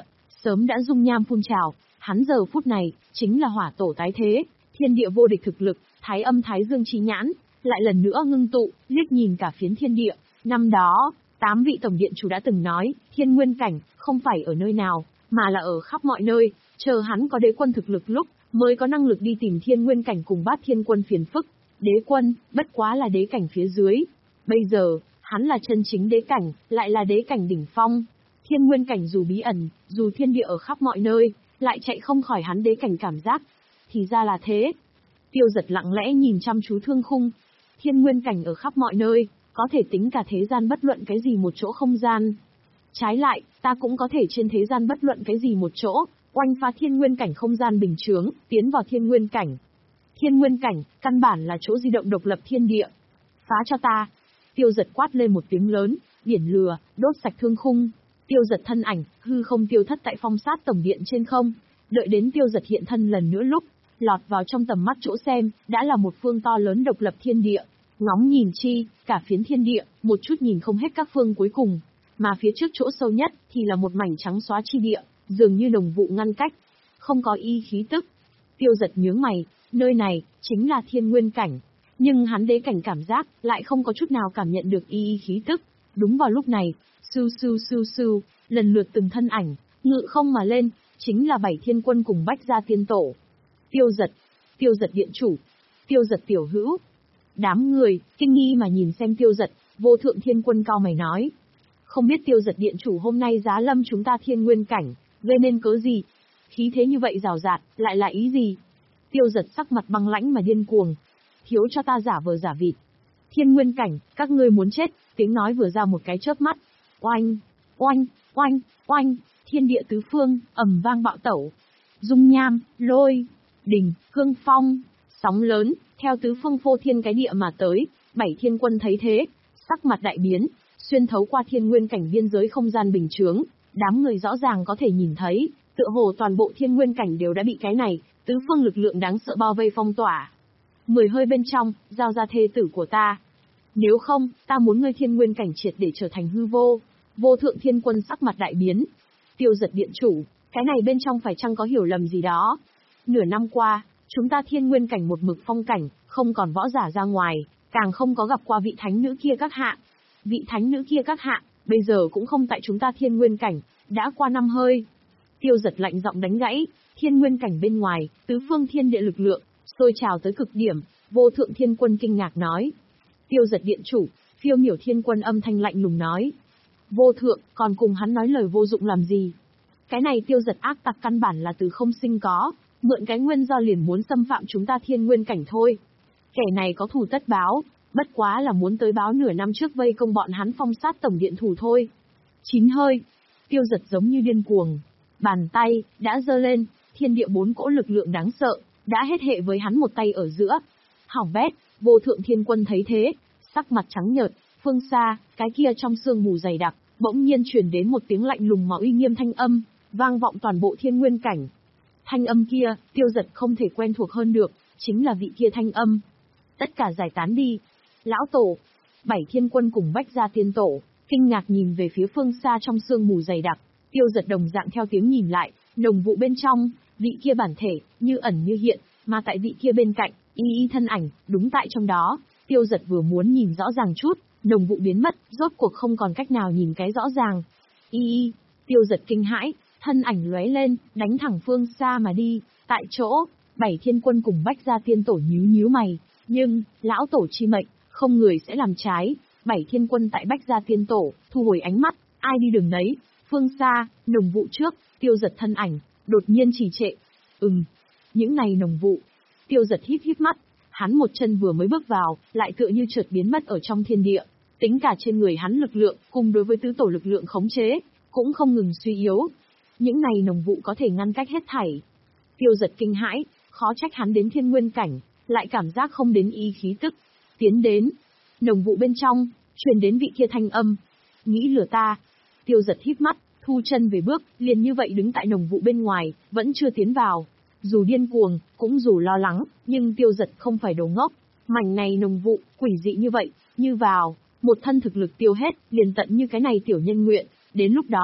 sớm đã dung nham phun trào, hắn giờ phút này, chính là hỏa tổ tái thế, thiên địa vô địch thực lực, thái âm thái dương chi nhãn, lại lần nữa ngưng tụ, liếc nhìn cả phiến thiên địa. Năm đó, tám vị tổng điện chủ đã từng nói, thiên nguyên cảnh, không phải ở nơi nào, mà là ở khắp mọi nơi, chờ hắn có đế quân thực lực lúc, mới có năng lực đi tìm thiên nguyên cảnh cùng bát thiên quân phiền phức. Đế quân, bất quá là đế cảnh phía dưới. Bây giờ, hắn là chân chính đế cảnh, lại là đế cảnh đỉnh phong. Thiên nguyên cảnh dù bí ẩn, dù thiên địa ở khắp mọi nơi, lại chạy không khỏi hắn đế cảnh cảm giác. Thì ra là thế. Tiêu Giật lặng lẽ nhìn chăm chú Thương Khung. Thiên nguyên cảnh ở khắp mọi nơi, có thể tính cả thế gian bất luận cái gì một chỗ không gian. Trái lại, ta cũng có thể trên thế gian bất luận cái gì một chỗ, oanh phá thiên nguyên cảnh không gian bình chướng, tiến vào thiên nguyên cảnh. Thiên nguyên cảnh, căn bản là chỗ di động độc lập thiên địa. Phá cho ta. Tiêu Giật quát lên một tiếng lớn, biển lửa, đốt sạch Thương Khung. Tiêu Giật thân ảnh, hư không tiêu thất tại phong sát tổng điện trên không. Đợi đến Tiêu Giật hiện thân lần nữa lúc, lọt vào trong tầm mắt chỗ xem, đã là một phương to lớn độc lập thiên địa. Ngóng nhìn chi, cả phiến thiên địa, một chút nhìn không hết các phương cuối cùng. Mà phía trước chỗ sâu nhất, thì là một mảnh trắng xóa chi địa, dường như đồng vụ ngăn cách. Không có y khí tức. Tiêu Giật nhướng mày, nơi này, chính là thiên nguyên cảnh. Nhưng hắn đế cảnh cảm giác, lại không có chút nào cảm nhận được y y khí tức. Đúng vào lúc này, sưu sưu sưu sưu, lần lượt từng thân ảnh, ngự không mà lên, chính là bảy thiên quân cùng Bách Gia Tiên Tổ. Tiêu Giật, Tiêu Giật điện chủ, Tiêu Giật tiểu hữu. Đám người, kinh nghi mà nhìn xem Tiêu Giật, Vô Thượng Thiên Quân cao mày nói. Không biết Tiêu Giật điện chủ hôm nay giá lâm chúng ta thiên nguyên cảnh, gây nên cớ gì? Khí thế như vậy rào rạt, lại là ý gì? Tiêu Giật sắc mặt băng lãnh mà điên cuồng. Thiếu cho ta giả vờ giả vịt. Thiên nguyên cảnh, các ngươi muốn chết, tiếng nói vừa ra một cái chớp mắt. Oanh, oanh, oanh, oanh, thiên địa tứ phương, ầm vang bạo tẩu. Dung nham, lôi, đình, cương phong, sóng lớn, theo tứ phương phô thiên cái địa mà tới, bảy thiên quân thấy thế, sắc mặt đại biến, xuyên thấu qua thiên nguyên cảnh biên giới không gian bình chướng, đám người rõ ràng có thể nhìn thấy, tựa hồ toàn bộ thiên nguyên cảnh đều đã bị cái này, tứ phương lực lượng đáng sợ bao vây phong tỏa. Mười hơi bên trong, giao ra thê tử của ta. Nếu không, ta muốn ngươi thiên nguyên cảnh triệt để trở thành hư vô. Vô Thượng Thiên Quân sắc mặt đại biến. Tiêu Giật điện chủ, cái này bên trong phải chăng có hiểu lầm gì đó? Nửa năm qua, chúng ta thiên nguyên cảnh một mực phong cảnh, không còn võ giả ra ngoài, càng không có gặp qua vị thánh nữ kia các hạ. Vị thánh nữ kia các hạ, bây giờ cũng không tại chúng ta thiên nguyên cảnh, đã qua năm hơi. Tiêu Giật lạnh giọng đánh gãy, thiên nguyên cảnh bên ngoài, tứ phương thiên địa lực lượng, sôi trào tới cực điểm, Vô Thượng Thiên Quân kinh ngạc nói. Tiêu Giật điện chủ, Phiêu Miểu Thiên Quân âm thanh lạnh lùng nói. Vô Thượng, còn cùng hắn nói lời vô dụng làm gì? Cái này Tiêu Giật ác tặc căn bản là từ không sinh có, mượn cái nguyên do liền muốn xâm phạm chúng ta thiên nguyên cảnh thôi. Kẻ này có thù tất báo, bất quá là muốn tới báo nửa năm trước vây công bọn hắn phong sát tổng điện thủ thôi. Chín hơi, Tiêu Giật giống như điên cuồng. Bàn tay, đã giơ lên, thiên địa bốn cỗ lực lượng đáng sợ, đã hết hệ với hắn một tay ở giữa. Hỏng bét, Vô Thượng Thiên Quân thấy thế, sắc mặt trắng nhợt, phương xa, cái kia trong sương mù dày đặc, bỗng nhiên truyền đến một tiếng lạnh lùng mà uy nghiêm thanh âm, vang vọng toàn bộ thiên nguyên cảnh. Thanh âm kia, Tiêu Giật không thể quen thuộc hơn được, chính là vị kia thanh âm. Tất cả giải tán đi. Lão Tổ, bảy thiên quân cùng Bách Gia Tiên Tổ, kinh ngạc nhìn về phía phương xa trong sương mù dày đặc. Tiêu Giật đồng dạng theo tiếng nhìn lại, đồng vụ bên trong, vị kia bản thể, như ẩn như hiện, mà tại vị kia bên cạnh, y y thân ảnh, đúng tại trong đó. Tiêu Giật vừa muốn nhìn rõ ràng chút, đồng vụ biến mất, rốt cuộc không còn cách nào nhìn cái rõ ràng. Y y, Tiêu Giật kinh hãi, thân ảnh lóe lên, đánh thẳng phương xa mà đi, tại chỗ, bảy thiên quân cùng Bách Gia Tiên Tổ nhíu nhíu mày, nhưng, lão tổ chi mệnh, không người sẽ làm trái, bảy thiên quân tại Bách Gia Tiên Tổ, thu hồi ánh mắt, ai đi đường nấy, phương xa, nồng vụ trước, Tiêu Giật thân ảnh, đột nhiên trì trệ. Ừm, những này nồng vụ. Tiêu Giật híp híp mắt, hắn một chân vừa mới bước vào, lại tựa như chợt biến mất ở trong thiên địa, tính cả trên người hắn lực lượng, cùng đối với tứ tổ lực lượng khống chế, cũng không ngừng suy yếu. Những này nồng vụ có thể ngăn cách hết thảy. Tiêu Giật kinh hãi, khó trách hắn đến thiên nguyên cảnh, lại cảm giác không đến y khí tức. Tiến đến, nồng vụ bên trong, truyền đến vị kia thanh âm. Nghĩ lừa ta. Tiêu Giật híp mắt, thu chân về bước, liền như vậy đứng tại nồng vụ bên ngoài, vẫn chưa tiến vào. Dù điên cuồng, cũng dù lo lắng, nhưng Tiêu Giật không phải đồ ngốc. Mảnh này nồng vụ, quỷ dị như vậy, như vào, một thân thực lực tiêu hết, liền tận như cái này tiểu nhân nguyện. Đến lúc đó,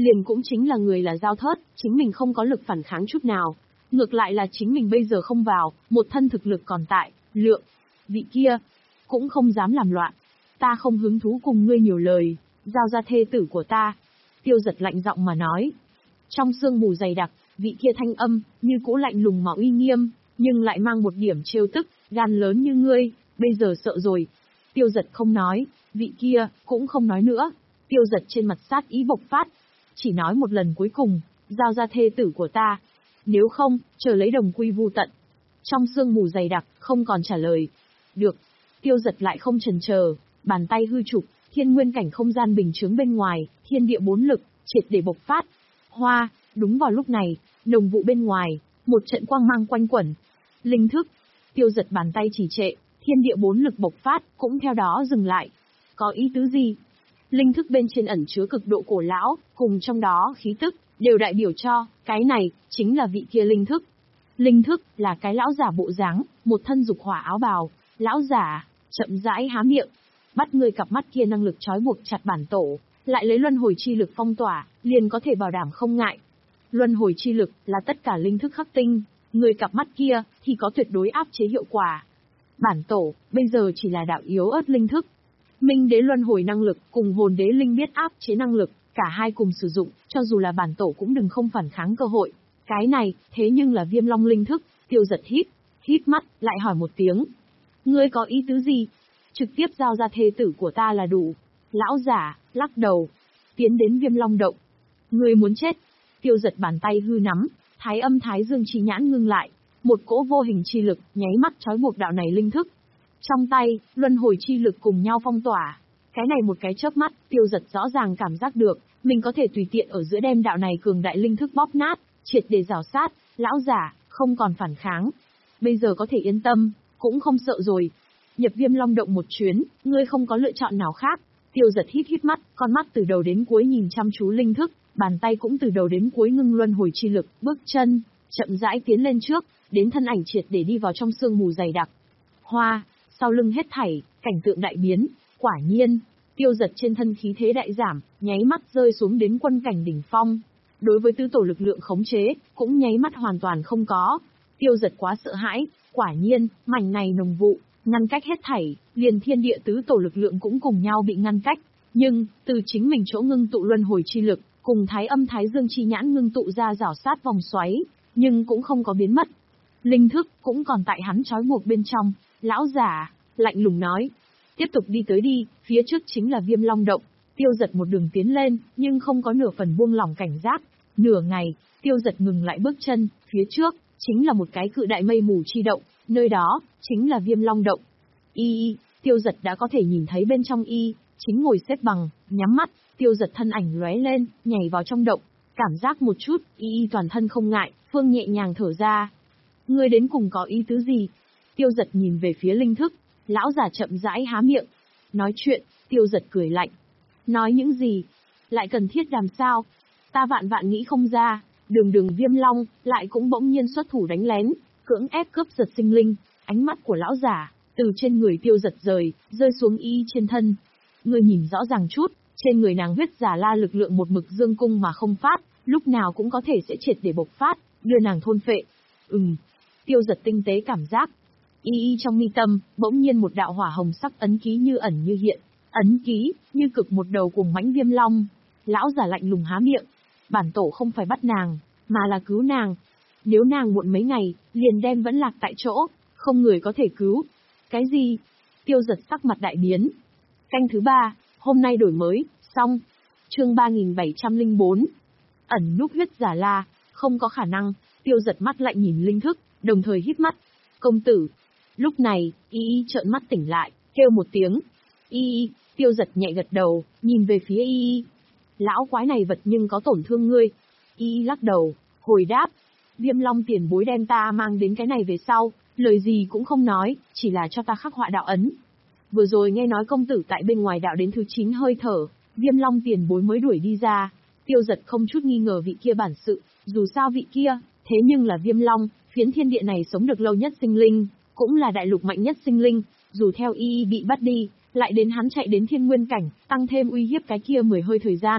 liền cũng chính là người là dao thớt, chính mình không có lực phản kháng chút nào. Ngược lại là chính mình bây giờ không vào, một thân thực lực còn tại, lượng. Vị kia, cũng không dám làm loạn. Ta không hứng thú cùng ngươi nhiều lời, giao ra thê tử của ta. Tiêu Giật lạnh giọng mà nói. Trong sương mù dày đặc, vị kia thanh âm, như cũ lạnh lùng mà uy nghiêm, nhưng lại mang một điểm trêu tức, gan lớn như ngươi, bây giờ sợ rồi. Tiêu Giật không nói, vị kia, cũng không nói nữa. Tiêu Giật trên mặt sát ý bộc phát. Chỉ nói một lần cuối cùng, giao ra thê tử của ta. Nếu không, chờ lấy đồng quy vu tận. Trong sương mù dày đặc, không còn trả lời. Được. Tiêu Giật lại không chần chờ, bàn tay hư trục, thiên nguyên cảnh không gian bình chướng bên ngoài, thiên địa bốn lực, triệt để bộc phát. Hoa, đúng vào lúc này, nồng vụ bên ngoài, một trận quang mang quanh quẩn. Linh thức. Tiêu Giật bàn tay chỉ trệ, thiên địa bốn lực bộc phát, cũng theo đó dừng lại. Có ý tứ gì? Linh thức bên trên ẩn chứa cực độ cổ lão, cùng trong đó khí tức, đều đại biểu cho, cái này, chính là vị kia linh thức. Linh thức, là cái lão giả bộ dáng, một thân dục hỏa áo bào, lão giả, chậm rãi há miệng. Bắt người cặp mắt kia năng lực trói buộc chặt bản tổ, lại lấy luân hồi chi lực phong tỏa, liền có thể bảo đảm không ngại. Luân hồi chi lực, là tất cả linh thức khắc tinh, người cặp mắt kia, thì có tuyệt đối áp chế hiệu quả. Bản tổ, bây giờ chỉ là đạo yếu ớt linh thức. Minh đế luân hồi năng lực, cùng hồn đế linh biết áp chế năng lực, cả hai cùng sử dụng, cho dù là bản tổ cũng đừng không phản kháng cơ hội. Cái này, thế nhưng là viêm long linh thức. Tiêu Giật hít, hít mắt, lại hỏi một tiếng. Ngươi có ý tứ gì? Trực tiếp giao ra thê tử của ta là đủ. Lão giả, lắc đầu, tiến đến viêm long động. Ngươi muốn chết. Tiêu Giật bàn tay hư nắm, thái âm thái dương chi nhãn ngưng lại. Một cỗ vô hình chi lực, nháy mắt trói buộc đạo này linh thức. Trong tay, luân hồi chi lực cùng nhau phong tỏa. Cái này một cái chớp mắt, Tiêu Giật rõ ràng cảm giác được, mình có thể tùy tiện ở giữa đem đạo này cường đại linh thức bóp nát, triệt để rào sát, lão giả, không còn phản kháng. Bây giờ có thể yên tâm, cũng không sợ rồi. Nhập viêm long động một chuyến, ngươi không có lựa chọn nào khác. Tiêu Giật hít hít mắt, con mắt từ đầu đến cuối nhìn chăm chú linh thức, bàn tay cũng từ đầu đến cuối ngưng luân hồi chi lực, bước chân, chậm rãi tiến lên trước, đến thân ảnh triệt để đi vào trong sương mù dày đặc. Hoa, sau lưng hết thảy, cảnh tượng đại biến, quả nhiên, Tiêu Giật trên thân khí thế đại giảm, nháy mắt rơi xuống đến quân cảnh đỉnh phong. Đối với tứ tổ lực lượng khống chế, cũng nháy mắt hoàn toàn không có. Tiêu Giật quá sợ hãi, quả nhiên, mảnh này nồng vụ, ngăn cách hết thảy, liền thiên địa tứ tổ lực lượng cũng cùng nhau bị ngăn cách. Nhưng, từ chính mình chỗ ngưng tụ luân hồi chi lực, cùng thái âm thái dương chi nhãn ngưng tụ ra rảo sát vòng xoáy, nhưng cũng không có biến mất. Linh thức, cũng còn tại hắn trói buộc bên trong, lão giả, lạnh lùng nói. Tiếp tục đi tới đi, phía trước chính là viêm long động. Tiêu Giật một đường tiến lên, nhưng không có nửa phần buông lỏng cảnh giác. Nửa ngày, Tiêu Giật ngừng lại bước chân, phía trước, chính là một cái cự đại mây mù chi động, nơi đó, chính là viêm long động. Y y, Tiêu Giật đã có thể nhìn thấy bên trong y, chính ngồi xếp bằng, nhắm mắt, Tiêu Giật thân ảnh lóe lên, nhảy vào trong động, cảm giác một chút, y y toàn thân không ngại, phương nhẹ nhàng thở ra. Ngươi đến cùng có ý tứ gì? Tiêu Giật nhìn về phía linh thức, lão giả chậm rãi há miệng. Nói chuyện, Tiêu Giật cười lạnh. Nói những gì? Lại cần thiết làm sao? Ta vạn vạn nghĩ không ra, đường đường viêm long, lại cũng bỗng nhiên xuất thủ đánh lén, cưỡng ép cướp giật sinh linh. Ánh mắt của lão giả, từ trên người Tiêu Giật rời, rơi xuống y trên thân. Ngươi nhìn rõ ràng chút, trên người nàng huyết giả la lực lượng một mực dương cung mà không phát, lúc nào cũng có thể sẽ triệt để bộc phát, đưa nàng thôn phệ. Ừm. Tiêu Giật tinh tế cảm giác. Y y trong mi tâm, bỗng nhiên một đạo hỏa hồng sắc ấn ký như ẩn như hiện. Ấn ký, như cực một đầu cùng mãnh viêm long. Lão giả lạnh lùng há miệng. Bản tổ không phải bắt nàng, mà là cứu nàng. Nếu nàng muộn mấy ngày, liền đem vẫn lạc tại chỗ, không người có thể cứu. Cái gì? Tiêu Giật sắc mặt đại biến. Canh thứ ba, hôm nay đổi mới, xong. Chương ba nghìn bảy trăm lẻ bốn. Ẩn núp huyết giả la, không có khả năng. Tiêu Giật mắt lạnh nhìn linh thức, đồng thời hít mắt. Công tử. Lúc này, y y trợn mắt tỉnh lại, kêu một tiếng. Y y, Tiêu Giật nhẹ gật đầu, nhìn về phía y y. Lão quái này vật nhưng có tổn thương ngươi. Y y lắc đầu, hồi đáp. Viêm long tiền bối đem ta mang đến cái này về sau, lời gì cũng không nói, chỉ là cho ta khắc họa đạo ấn. Vừa rồi nghe nói công tử tại bên ngoài đạo đến thứ chín hơi thở, viêm long tiền bối mới đuổi đi ra. Tiêu Giật không chút nghi ngờ vị kia bản sự, dù sao vị kia, thế nhưng là viêm long, phiến thiên địa này sống được lâu nhất sinh linh, cũng là đại lục mạnh nhất sinh linh, dù theo y y bị bắt đi, lại đến hắn chạy đến thiên nguyên cảnh, tăng thêm uy hiếp cái kia mười hơi thời gian,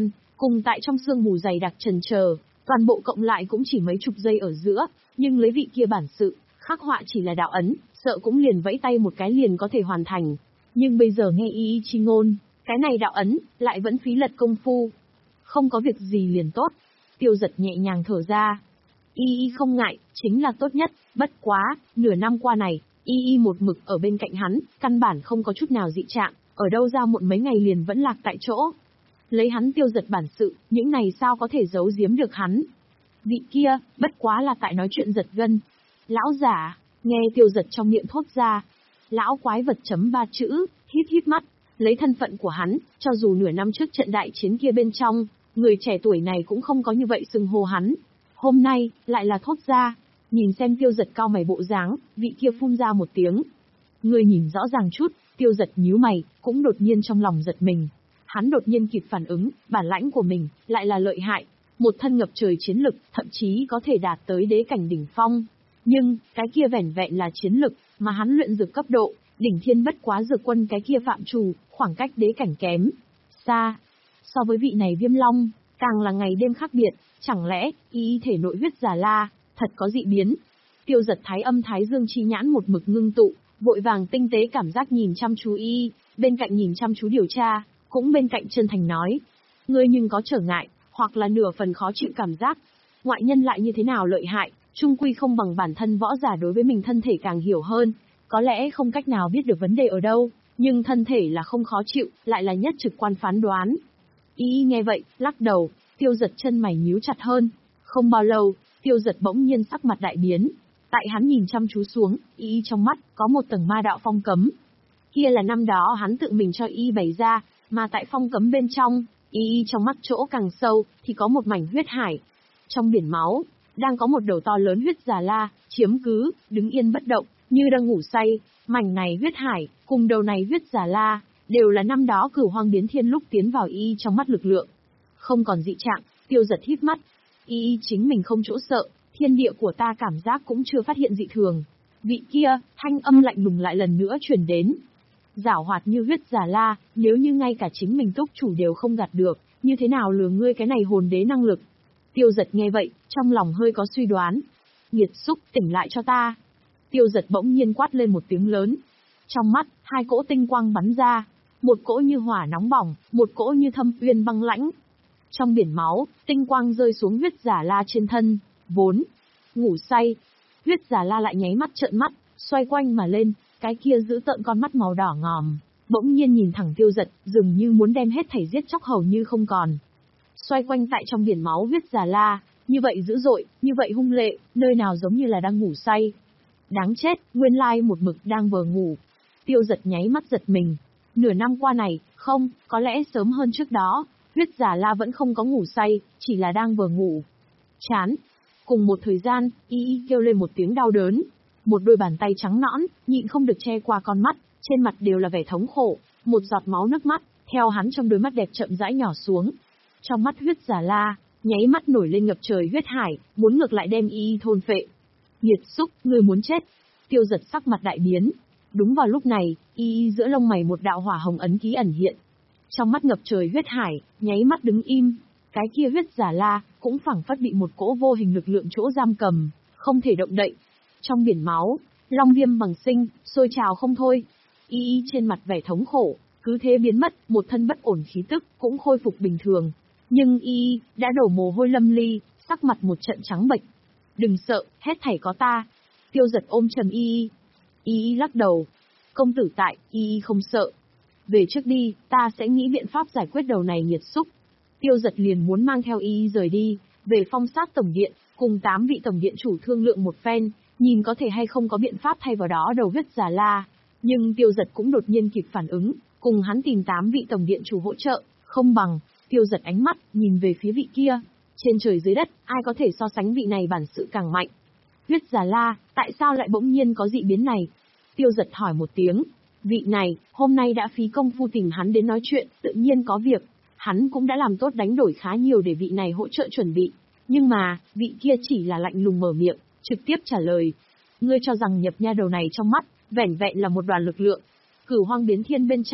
cùng tại trong sương mù dày đặc trần chờ, toàn bộ cộng lại cũng chỉ mấy chục giây ở giữa, nhưng lấy vị kia bản sự, khắc họa chỉ là đạo ấn, sợ cũng liền vẫy tay một cái liền có thể hoàn thành. Nhưng bây giờ nghe y y chi ngôn, cái này đạo ấn, lại vẫn phí lật công phu. Không có việc gì liền tốt. Tiêu Giật nhẹ nhàng thở ra. Y y không ngại, chính là tốt nhất, bất quá, nửa năm qua này, y y một mực ở bên cạnh hắn, căn bản không có chút nào dị trạng, ở đâu ra muộn mấy ngày liền vẫn lạc tại chỗ. Lấy hắn Tiêu Giật bản sự, những này sao có thể giấu giếm được hắn. Vị kia, bất quá là tại nói chuyện giật gân. Lão giả, nghe Tiêu Giật trong miệng thốt ra. Lão quái vật chấm ba chữ, híp híp mắt, lấy thân phận của hắn, cho dù nửa năm trước trận đại chiến kia bên trong, người trẻ tuổi này cũng không có như vậy xưng hô hắn. Hôm nay, lại là thốt ra, nhìn xem Tiêu Giật cao mày bộ dáng, vị kia phun ra một tiếng. Người nhìn rõ ràng chút, Tiêu Giật nhíu mày, cũng đột nhiên trong lòng giật mình. Hắn đột nhiên kịp phản ứng, bản lãnh của mình, lại là lợi hại, một thân ngập trời chiến lực, thậm chí có thể đạt tới đế cảnh đỉnh phong. Nhưng, cái kia vẻn vẹn là chiến lực, mà hắn luyện dược cấp độ, đỉnh thiên bất quá dược quân cái kia phạm trù, khoảng cách đế cảnh kém. Xa. So với vị này Viêm Long, càng là ngày đêm khác biệt, chẳng lẽ, y thể nội huyết giả la, thật có dị biến. Tiêu Giật thái âm thái dương chi nhãn một mực ngưng tụ, vội vàng tinh tế cảm giác nhìn chăm chú y, bên cạnh nhìn chăm chú điều tra, cũng bên cạnh chân thành nói. Ngươi nhưng có trở ngại, hoặc là nửa phần khó chịu cảm giác. Ngoại nhân lại như thế nào lợi hại, chung quy không bằng bản thân võ giả đối với mình thân thể càng hiểu hơn, có lẽ không cách nào biết được vấn đề ở đâu, nhưng thân thể là không khó chịu, lại là nhất trực quan phán đoán. Y nghe vậy, lắc đầu, Tiêu Giật chân mày nhíu chặt hơn. Không bao lâu, Tiêu Giật bỗng nhiên sắc mặt đại biến. Tại hắn nhìn chăm chú xuống, y trong mắt có một tầng ma đạo phong cấm. Kia là năm đó hắn tự mình cho y bày ra, mà tại phong cấm bên trong, y trong mắt chỗ càng sâu thì có một mảnh huyết hải. Trong biển máu, đang có một đầu to lớn huyết già la, chiếm cứ, đứng yên bất động, như đang ngủ say. Mảnh này huyết hải, cùng đầu này huyết già la, đều là năm đó Cửu Hoang Biến Thiên lúc tiến vào y trong mắt lực lượng. Không còn dị trạng, Tiêu Giật híp mắt. Y chính mình không chỗ sợ, thiên địa của ta cảm giác cũng chưa phát hiện dị thường. Vị kia, thanh âm lạnh lùng lại lần nữa truyền đến. Giảo hoạt như huyết già la, nếu như ngay cả chính mình túc chủ đều không gạt được, như thế nào lừa ngươi cái này hồn đế năng lực? Tiêu Giật nghe vậy, trong lòng hơi có suy đoán. Nghiệt xúc, tỉnh lại cho ta. Tiêu Giật bỗng nhiên quát lên một tiếng lớn. Trong mắt, hai cỗ tinh quang bắn ra. Một cỗ như hỏa nóng bỏng, một cỗ như thâm uyên băng lãnh. Trong biển máu, tinh quang rơi xuống huyết giả la trên thân, vốn ngủ say. Huyết giả la lại nháy mắt trợn mắt, xoay quanh mà lên, cái kia giữ tợn con mắt màu đỏ ngòm, bỗng nhiên nhìn thẳng Tiêu Giật, dường như muốn đem hết thảy giết chóc hầu như không còn. Xoay quanh tại trong biển máu huyết giả la, như vậy dữ dội, như vậy hung lệ, nơi nào giống như là đang ngủ say. Đáng chết, nguyên lai một mực đang vờ ngủ. Tiêu Giật nháy mắt giật mình. Nửa năm qua này, không, có lẽ sớm hơn trước đó, huyết giả la vẫn không có ngủ say, chỉ là đang vờ ngủ. Chán. Cùng một thời gian, y y kêu lên một tiếng đau đớn. Một đôi bàn tay trắng nõn, nhịn không được che qua con mắt, trên mặt đều là vẻ thống khổ, một giọt máu nước mắt, theo hắn trong đôi mắt đẹp chậm rãi nhỏ xuống. Trong mắt huyết giả la, nháy mắt nổi lên ngập trời huyết hải, muốn ngược lại đem y y thôn phệ. Nghiệt xúc, ngươi muốn chết. Tiêu Giật sắc mặt đại biến. Đúng vào lúc này, y y giữa lông mày một đạo hỏa hồng ấn ký ẩn hiện. Trong mắt ngập trời huyết hải, nháy mắt đứng im. Cái kia huyết giả la, cũng phảng phất bị một cỗ vô hình lực lượng chỗ giam cầm, không thể động đậy. Trong biển máu, long viêm bằng sinh, sôi trào không thôi. Y y trên mặt vẻ thống khổ, cứ thế biến mất, một thân bất ổn khí tức, cũng khôi phục bình thường. Nhưng y y, đã đổ mồ hôi lâm ly, sắc mặt một trận trắng bệch. Đừng sợ, hết thảy có ta. Tiêu Giật ôm trầm y y. Y y lắc đầu. Công tử tại, y y không sợ. Về trước đi, ta sẽ nghĩ biện pháp giải quyết đầu này nghiệt xúc. Tiêu Giật liền muốn mang theo y y rời đi, về phong sát tổng điện, cùng tám vị tổng điện chủ thương lượng một phen, nhìn có thể hay không có biện pháp thay vào đó đầu huyết giả la. Nhưng Tiêu Giật cũng đột nhiên kịp phản ứng, cùng hắn tìm tám vị tổng điện chủ hỗ trợ, không bằng. Tiêu Giật ánh mắt, nhìn về phía vị kia. Trên trời dưới đất, ai có thể so sánh vị này bản sự càng mạnh. Huyết giả la, tại sao lại bỗng nhiên có dị biến này? Tiêu Giật hỏi một tiếng. Vị này, hôm nay đã phí công phu tìm hắn đến nói chuyện, tự nhiên có việc. Hắn cũng đã làm tốt đánh đổi khá nhiều để vị này hỗ trợ chuẩn bị. Nhưng mà, vị kia chỉ là lạnh lùng mở miệng, trực tiếp trả lời. Ngươi cho rằng nhập nha đầu này trong mắt, vẻn vẹn là một đoàn lực lượng. Cửu Hoang Biến Thiên bên trong,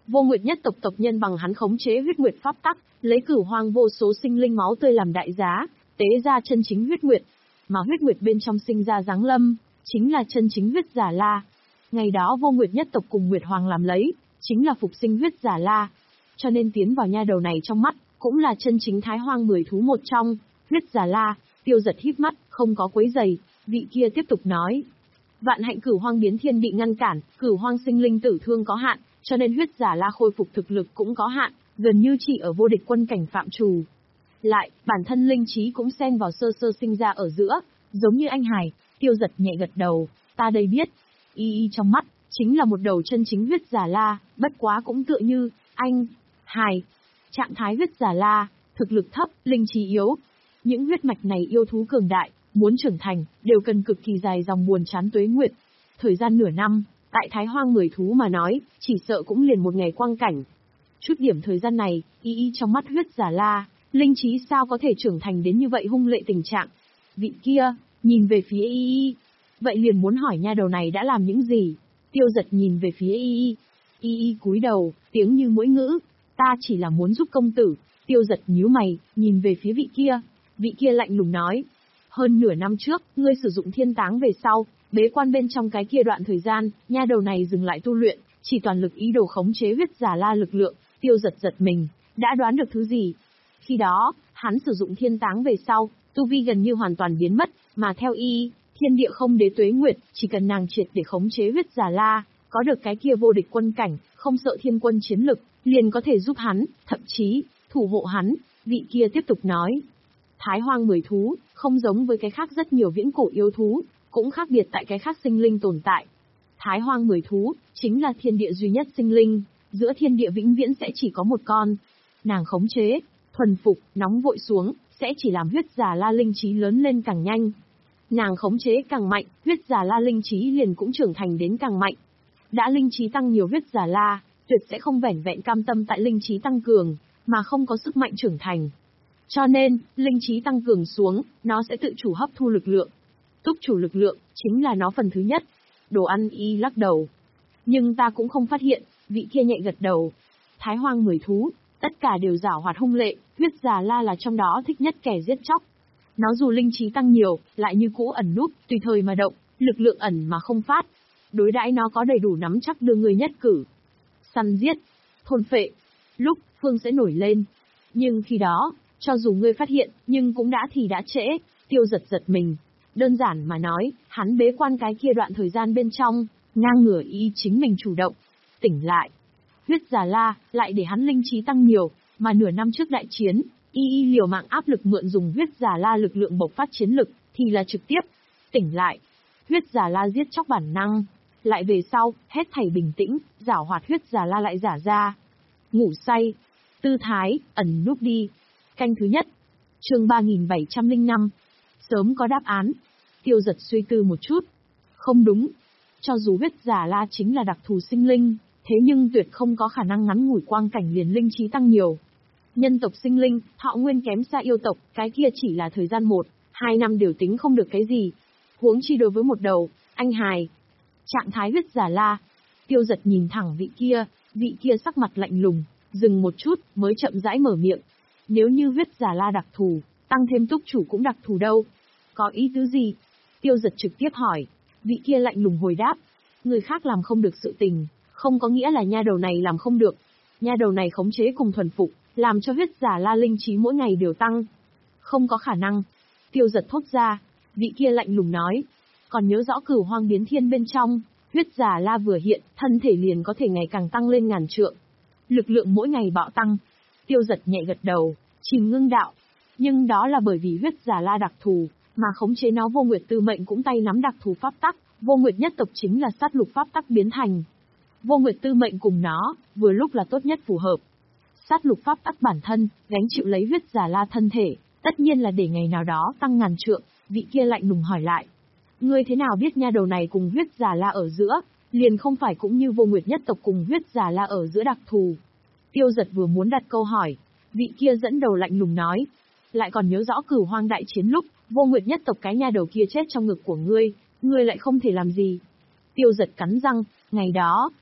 Vô Nguyệt nhất tộc tộc nhân bằng hắn khống chế huyết nguyệt pháp tắc, lấy cửu hoang vô số sinh linh máu tươi làm đại giá, tế ra chân chính huyết nguyệt. Mà huyết nguyệt bên trong sinh ra giáng lâm, chính là chân chính huyết giả la. Ngày đó Vô Nguyệt nhất tộc cùng Nguyệt Hoàng làm lấy, chính là phục sinh huyết giả la. Cho nên tiến vào nha đầu này trong mắt, cũng là chân chính thái hoang mười thú một trong, huyết giả la. Tiêu Giật híp mắt, không có quấy giày, vị kia tiếp tục nói. Vạn hạnh cửu hoang biến thiên bị ngăn cản, cửu hoang sinh linh tử thương có hạn, cho nên huyết giả la khôi phục thực lực cũng có hạn, gần như chỉ ở vô địch quân cảnh phạm trù. Lại, bản thân linh trí cũng xen vào sơ sơ sinh ra ở giữa, giống như anh Hải. Tiêu Giật nhẹ gật đầu, ta đây biết. Y y trong mắt, chính là một đầu chân chính huyết giả la, bất quá cũng tựa như, anh, Hải. Trạng thái huyết giả la, thực lực thấp, linh trí yếu. Những huyết mạch này yêu thú cường đại, muốn trưởng thành, đều cần cực kỳ dài dòng buồn chán tuế nguyệt. Thời gian nửa năm, tại Thái Hoang mười thú mà nói, chỉ sợ cũng liền một ngày quang cảnh. Chút điểm thời gian này, y y trong mắt huyết giả la, linh trí sao có thể trưởng thành đến như vậy hung lệ tình trạng. Vị kia, nhìn về phía y y. Vậy liền muốn hỏi nha đầu này đã làm những gì? Tiêu Giật nhìn về phía y y. Y y cúi đầu, tiếng như mũi ngữ. Ta chỉ là muốn giúp công tử. Tiêu Giật nhíu mày, nhìn về phía vị kia. Vị kia lạnh lùng nói. Hơn nửa năm trước, ngươi sử dụng thiên táng về sau, bế quan bên trong cái kia đoạn thời gian, nha đầu này dừng lại tu luyện, chỉ toàn lực ý đồ khống chế huyết giả la lực lượng. Tiêu Giật giật mình, đã đoán được thứ gì? Khi đó, hắn sử dụng thiên táng về sau, tu vi gần như hoàn toàn biến mất, mà theo y, thiên địa không đế tuế nguyệt, chỉ cần nàng triệt để khống chế huyết giả la, có được cái kia vô địch quân cảnh, không sợ thiên quân chiến lực, liền có thể giúp hắn, thậm chí, thủ hộ hắn. Vị kia tiếp tục nói. Thái Hoang mười thú, không giống với cái khác rất nhiều viễn cổ yêu thú, cũng khác biệt tại cái khác sinh linh tồn tại. Thái Hoang mười thú, chính là thiên địa duy nhất sinh linh, giữa thiên địa vĩnh viễn sẽ chỉ có một con. Nàng khống chế, thuần phục, nóng vội xuống, sẽ chỉ làm huyết giả la linh trí lớn lên càng nhanh. Nàng khống chế càng mạnh, huyết giả la linh trí liền cũng trưởng thành đến càng mạnh. Đã linh trí tăng nhiều huyết giả la, tuyệt sẽ không vẻn vẹn cam tâm tại linh trí tăng cường, mà không có sức mạnh trưởng thành. Cho nên, linh trí tăng cường xuống, nó sẽ tự chủ hấp thu lực lượng. Túc chủ lực lượng, chính là nó phần thứ nhất. Đồ ăn y lắc đầu. Nhưng ta cũng không phát hiện, vị kia nhẹ gật đầu. Thái Hoang mười thú, tất cả đều giảo hoạt hung lệ, huyết giả la là trong đó thích nhất kẻ giết chóc. Nó dù linh trí tăng nhiều, lại như cũ ẩn núp, tùy thời mà động, lực lượng ẩn mà không phát. Đối đãi nó có đầy đủ nắm chắc đưa người nhất cử. Săn giết, thôn phệ, lúc, phương sẽ nổi lên. Nhưng khi đó, cho dù ngươi phát hiện, nhưng cũng đã thì đã trễ. Tiêu Giật giật mình. Đơn giản mà nói, hắn bế quan cái kia đoạn thời gian bên trong, ngang ngửa y chính mình chủ động. Tỉnh lại. Huyết giả la, lại để hắn linh trí tăng nhiều, mà nửa năm trước đại chiến, y y liều mạng áp lực mượn dùng huyết giả la lực lượng bộc phát chiến lực, thì là trực tiếp. Tỉnh lại. Huyết giả la giết chóc bản năng. Lại về sau, hết thảy bình tĩnh, giảo hoạt huyết giả la lại giả ra. Ngủ say. Tư thái, ẩn núp đi. Canh thứ nhất. Chương ba nghìn bảy trăm lẻ năm. Sớm có đáp án. Tiêu Giật suy tư một chút. Không đúng. Cho dù huyết giả la chính là đặc thù sinh linh, thế nhưng tuyệt không có khả năng ngắn ngủi quang cảnh liền linh trí tăng nhiều. Nhân tộc sinh linh, họ nguyên kém xa yêu tộc, cái kia chỉ là thời gian một, hai năm đều tính không được cái gì. Huống chi đối với một đầu, anh hài. Trạng thái huyết giả la. Tiêu Giật nhìn thẳng vị kia, vị kia sắc mặt lạnh lùng, dừng một chút, mới chậm rãi mở miệng. Nếu như huyết giả la đặc thù, tăng thêm túc chủ cũng đặc thù đâu. Có ý tứ gì? Tiêu Giật trực tiếp hỏi. Vị kia lạnh lùng hồi đáp. Người khác làm không được sự tình, không có nghĩa là nha đầu này làm không được. Nha đầu này khống chế cùng thuần phục, làm cho huyết giả la linh trí mỗi ngày đều tăng. Không có khả năng. Tiêu Giật thốt ra. Vị kia lạnh lùng nói. Còn nhớ rõ cửu hoang biến thiên bên trong, huyết giả la vừa hiện, thân thể liền có thể ngày càng tăng lên ngàn trượng. Lực lượng mỗi ngày bạo tăng. Tiêu Giật nhẹ gật đầu, chìm ngưng đạo. Nhưng đó là bởi vì huyết giả la đặc thù, mà khống chế nó Vô Nguyệt Tư Mệnh cũng tay nắm đặc thù pháp tắc, Vô Nguyệt nhất tộc chính là sát lục pháp tắc biến thành. Vô Nguyệt Tư Mệnh cùng nó, vừa lúc là tốt nhất phù hợp. Sát lục pháp tắc bản thân, gánh chịu lấy huyết giả la thân thể, tất nhiên là để ngày nào đó tăng ngàn trượng. Vị kia lạnh lùng hỏi lại. Ngươi thế nào biết nha đầu này cùng huyết giả la ở giữa, liền không phải cũng như Vô Nguyệt nhất tộc cùng huyết giả la ở giữa đặc thù? Tiêu Giật vừa muốn đặt câu hỏi, vị kia dẫn đầu lạnh lùng nói. Lại còn nhớ rõ cửu hoang đại chiến lúc, Vô Nguyệt nhất tộc cái nha đầu kia chết trong ngực của ngươi, ngươi lại không thể làm gì. Tiêu Giật cắn răng, ngày đó,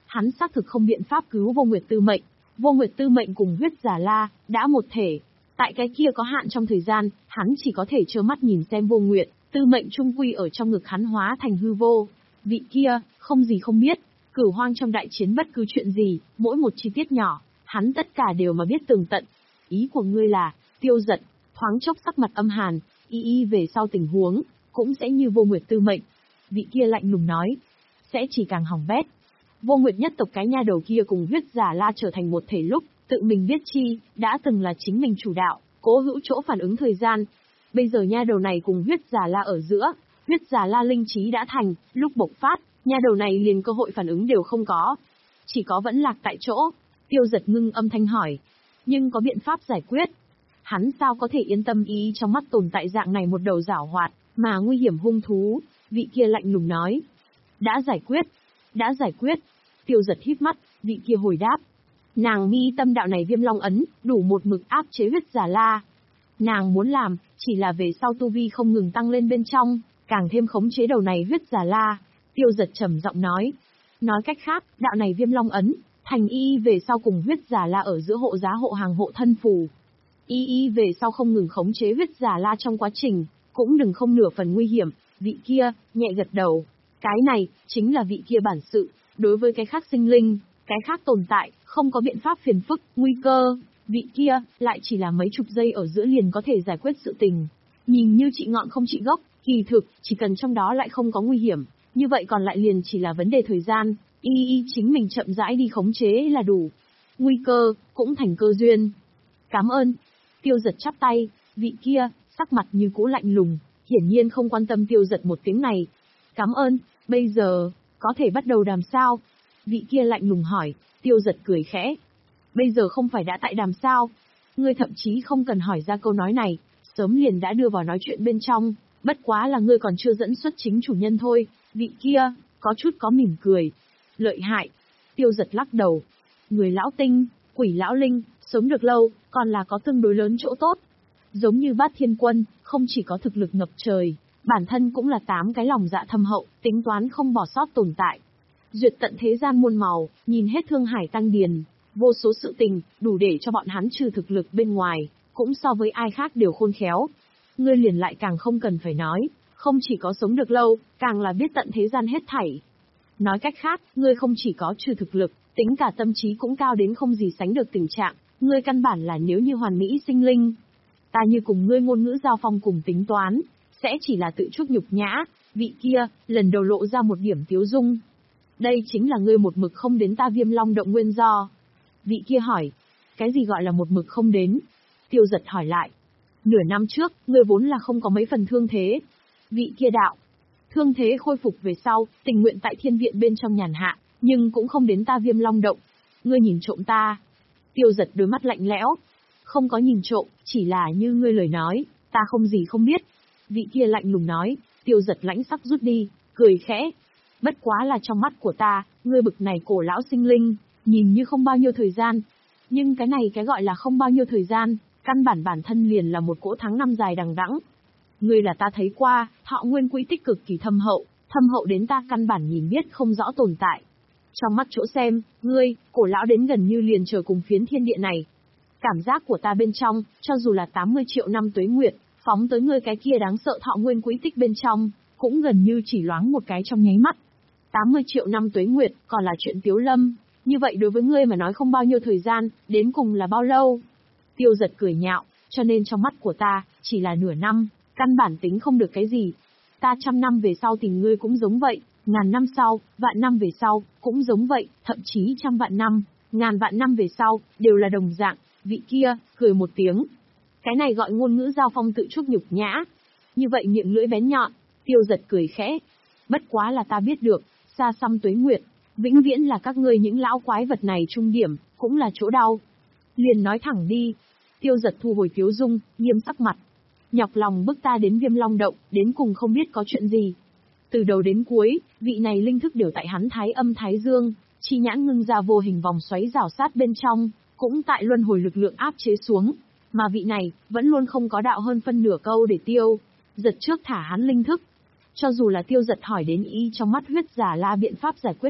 hắn xác thực không biện pháp cứu Vô Nguyệt Tư Mệnh. Vô Nguyệt Tư Mệnh cùng huyết giả la, đã một thể. Tại cái kia có hạn trong thời gian, hắn chỉ có thể trơ mắt nhìn xem Vô Nguyệt Tư Mệnh trung quy ở trong ngực hắn hóa thành hư vô. Vị kia, không gì không biết, Cửu Hoang trong đại chiến bất cứ chuyện gì, mỗi một chi tiết nhỏ, hắn tất cả đều mà biết tường tận. Ý của ngươi là, Tiêu Dật, thoáng chốc sắc mặt âm hàn, y y về sau tình huống, cũng sẽ như Vô Nguyệt Tư Mệnh. Vị kia lạnh lùng nói, sẽ chỉ càng hỏng bét. Vô Nguyệt nhất tộc cái nha đầu kia cùng huyết giả la trở thành một thể lúc, tự mình biết chi, đã từng là chính mình chủ đạo, cố hữu chỗ phản ứng thời gian. Bây giờ nha đầu này cùng huyết giả la ở giữa, huyết giả la linh trí đã thành, lúc bộc phát, nha đầu này liền cơ hội phản ứng đều không có. Chỉ có vẫn lạc tại chỗ. Tiêu Dật ngưng âm thanh hỏi, nhưng có biện pháp giải quyết. Hắn sao có thể yên tâm ý trong mắt tồn tại dạng này một đầu giảo hoạt, mà nguy hiểm hung thú, vị kia lạnh lùng nói. Đã giải quyết, đã giải quyết. Tiêu Dật híp mắt, vị kia hồi đáp. Nàng mi tâm đạo này viêm long ấn, đủ một mực áp chế huyết giả la. Nàng muốn làm, chỉ là về sau tu vi không ngừng tăng lên bên trong, càng thêm khống chế đầu này huyết giả la. Tiêu Dật trầm giọng nói. Nói cách khác, đạo này viêm long ấn, thành y về sau cùng huyết giả la ở giữa hộ giá hộ hàng hộ thân phù. Y y về sau không ngừng khống chế huyết giả la trong quá trình, cũng đừng không nửa phần nguy hiểm. Vị kia, nhẹ gật đầu. Cái này, chính là vị kia bản sự. Đối với cái khác sinh linh, cái khác tồn tại, không có biện pháp phiền phức, nguy cơ. Vị kia, lại chỉ là mấy chục giây ở giữa liền có thể giải quyết sự tình. Nhìn như trị ngọn không trị gốc, kỳ thực, chỉ cần trong đó lại không có nguy hiểm. Như vậy còn lại liền chỉ là vấn đề thời gian. Y y chính mình chậm rãi đi khống chế là đủ. Nguy cơ, cũng thành cơ duyên. Cảm ơn. Tiêu Dật chắp tay, vị kia, sắc mặt như cũ lạnh lùng, hiển nhiên không quan tâm Tiêu Dật một tiếng này. Cảm ơn, bây giờ, có thể bắt đầu đàm sao? Vị kia lạnh lùng hỏi, Tiêu Dật cười khẽ. Bây giờ không phải đã tại đàm sao? Ngươi thậm chí không cần hỏi ra câu nói này, sớm liền đã đưa vào nói chuyện bên trong, bất quá là ngươi còn chưa dẫn xuất chính chủ nhân thôi. Vị kia, có chút có mỉm cười. Lợi hại. Tiêu Dật lắc đầu. Người lão tinh, quỷ lão linh, sống được lâu, còn là có tương đối lớn chỗ tốt. Giống như Bát Thiên Quân, không chỉ có thực lực ngập trời, bản thân cũng là tám cái lòng dạ thâm hậu, tính toán không bỏ sót tồn tại. Duyệt tận thế gian muôn màu, nhìn hết thương hải tăng điền, vô số sự tình, đủ để cho bọn hắn trừ thực lực bên ngoài, cũng so với ai khác đều khôn khéo. Ngươi liền lại càng không cần phải nói, không chỉ có sống được lâu, càng là biết tận thế gian hết thảy. Nói cách khác, ngươi không chỉ có trừ thực lực, tính cả tâm trí cũng cao đến không gì sánh được tình trạng, ngươi căn bản là nếu như hoàn mỹ sinh linh. Ta như cùng ngươi ngôn ngữ giao phong cùng tính toán, sẽ chỉ là tự chuốc nhục nhã. Vị kia, lần đầu lộ ra một điểm tiếu dung. Đây chính là ngươi một mực không đến ta Viêm Long động nguyên do. Vị kia hỏi, cái gì gọi là một mực không đến? Tiêu Dật hỏi lại. Nửa năm trước, ngươi vốn là không có mấy phần thương thế. Vị kia đạo. Thương thế khôi phục về sau, tình nguyện tại thiên viện bên trong nhàn hạ, nhưng cũng không đến ta Viêm Long động. Ngươi nhìn trộm ta. Tiêu Dật đôi mắt lạnh lẽo. Không có nhìn trộm, chỉ là như ngươi lời nói, ta không gì không biết. Vị kia lạnh lùng nói. Tiêu Dật lãnh sắc rút đi, cười khẽ. Bất quá là trong mắt của ta, ngươi bực này cổ lão sinh linh, nhìn như không bao nhiêu thời gian. Nhưng cái này cái gọi là không bao nhiêu thời gian, căn bản bản thân liền là một cỗ tháng năm dài đằng đẵng. Ngươi là ta thấy qua, thọ nguyên quỹ tích cực kỳ thâm hậu, thâm hậu đến ta căn bản nhìn biết không rõ tồn tại. Trong mắt chỗ xem, ngươi, cổ lão đến gần như liền chờ cùng phiến thiên địa này. Cảm giác của ta bên trong, cho dù là tám mươi triệu năm tuế nguyệt, phóng tới ngươi cái kia đáng sợ thọ nguyên quỹ tích bên trong, cũng gần như chỉ loáng một cái trong nháy mắt. tám mươi triệu năm tuế nguyệt, còn là chuyện Tiếu Lâm, như vậy đối với ngươi mà nói không bao nhiêu thời gian, đến cùng là bao lâu? Tiêu Dật cười nhạo, cho nên trong mắt của ta, chỉ là nửa năm, căn bản tính không được cái gì. Ta trăm năm về sau tìm ngươi cũng giống vậy, ngàn năm sau, vạn năm về sau, cũng giống vậy, thậm chí trăm vạn năm, ngàn vạn năm về sau, đều là đồng dạng. Vị kia, cười một tiếng. Cái này gọi ngôn ngữ giao phong tự chuốc nhục nhã. Như vậy miệng lưỡi bén nhọn, Tiêu Dật cười khẽ. Bất quá là ta biết được, xa xăm tuế nguyệt, vĩnh viễn là các ngươi những lão quái vật này trung điểm, cũng là chỗ đau. Liền nói thẳng đi. Tiêu Dật thu hồi tiếu dung, nghiêm sắc mặt. Nhọc lòng bức ta đến Viêm Long động, đến cùng không biết có chuyện gì. Từ đầu đến cuối, vị này linh thức đều tại hắn thái âm thái dương, chi nhãn ngưng ra vô hình vòng xoáy rào sát bên trong, cũng tại luân hồi lực lượng áp chế xuống. Mà vị này, vẫn luôn không có đạo hơn phân nửa câu để tiêu. Giật trước thả hắn linh thức. Cho dù là Tiêu Dật hỏi đến y trong mắt huyết giả la biện pháp giải quyết lúc,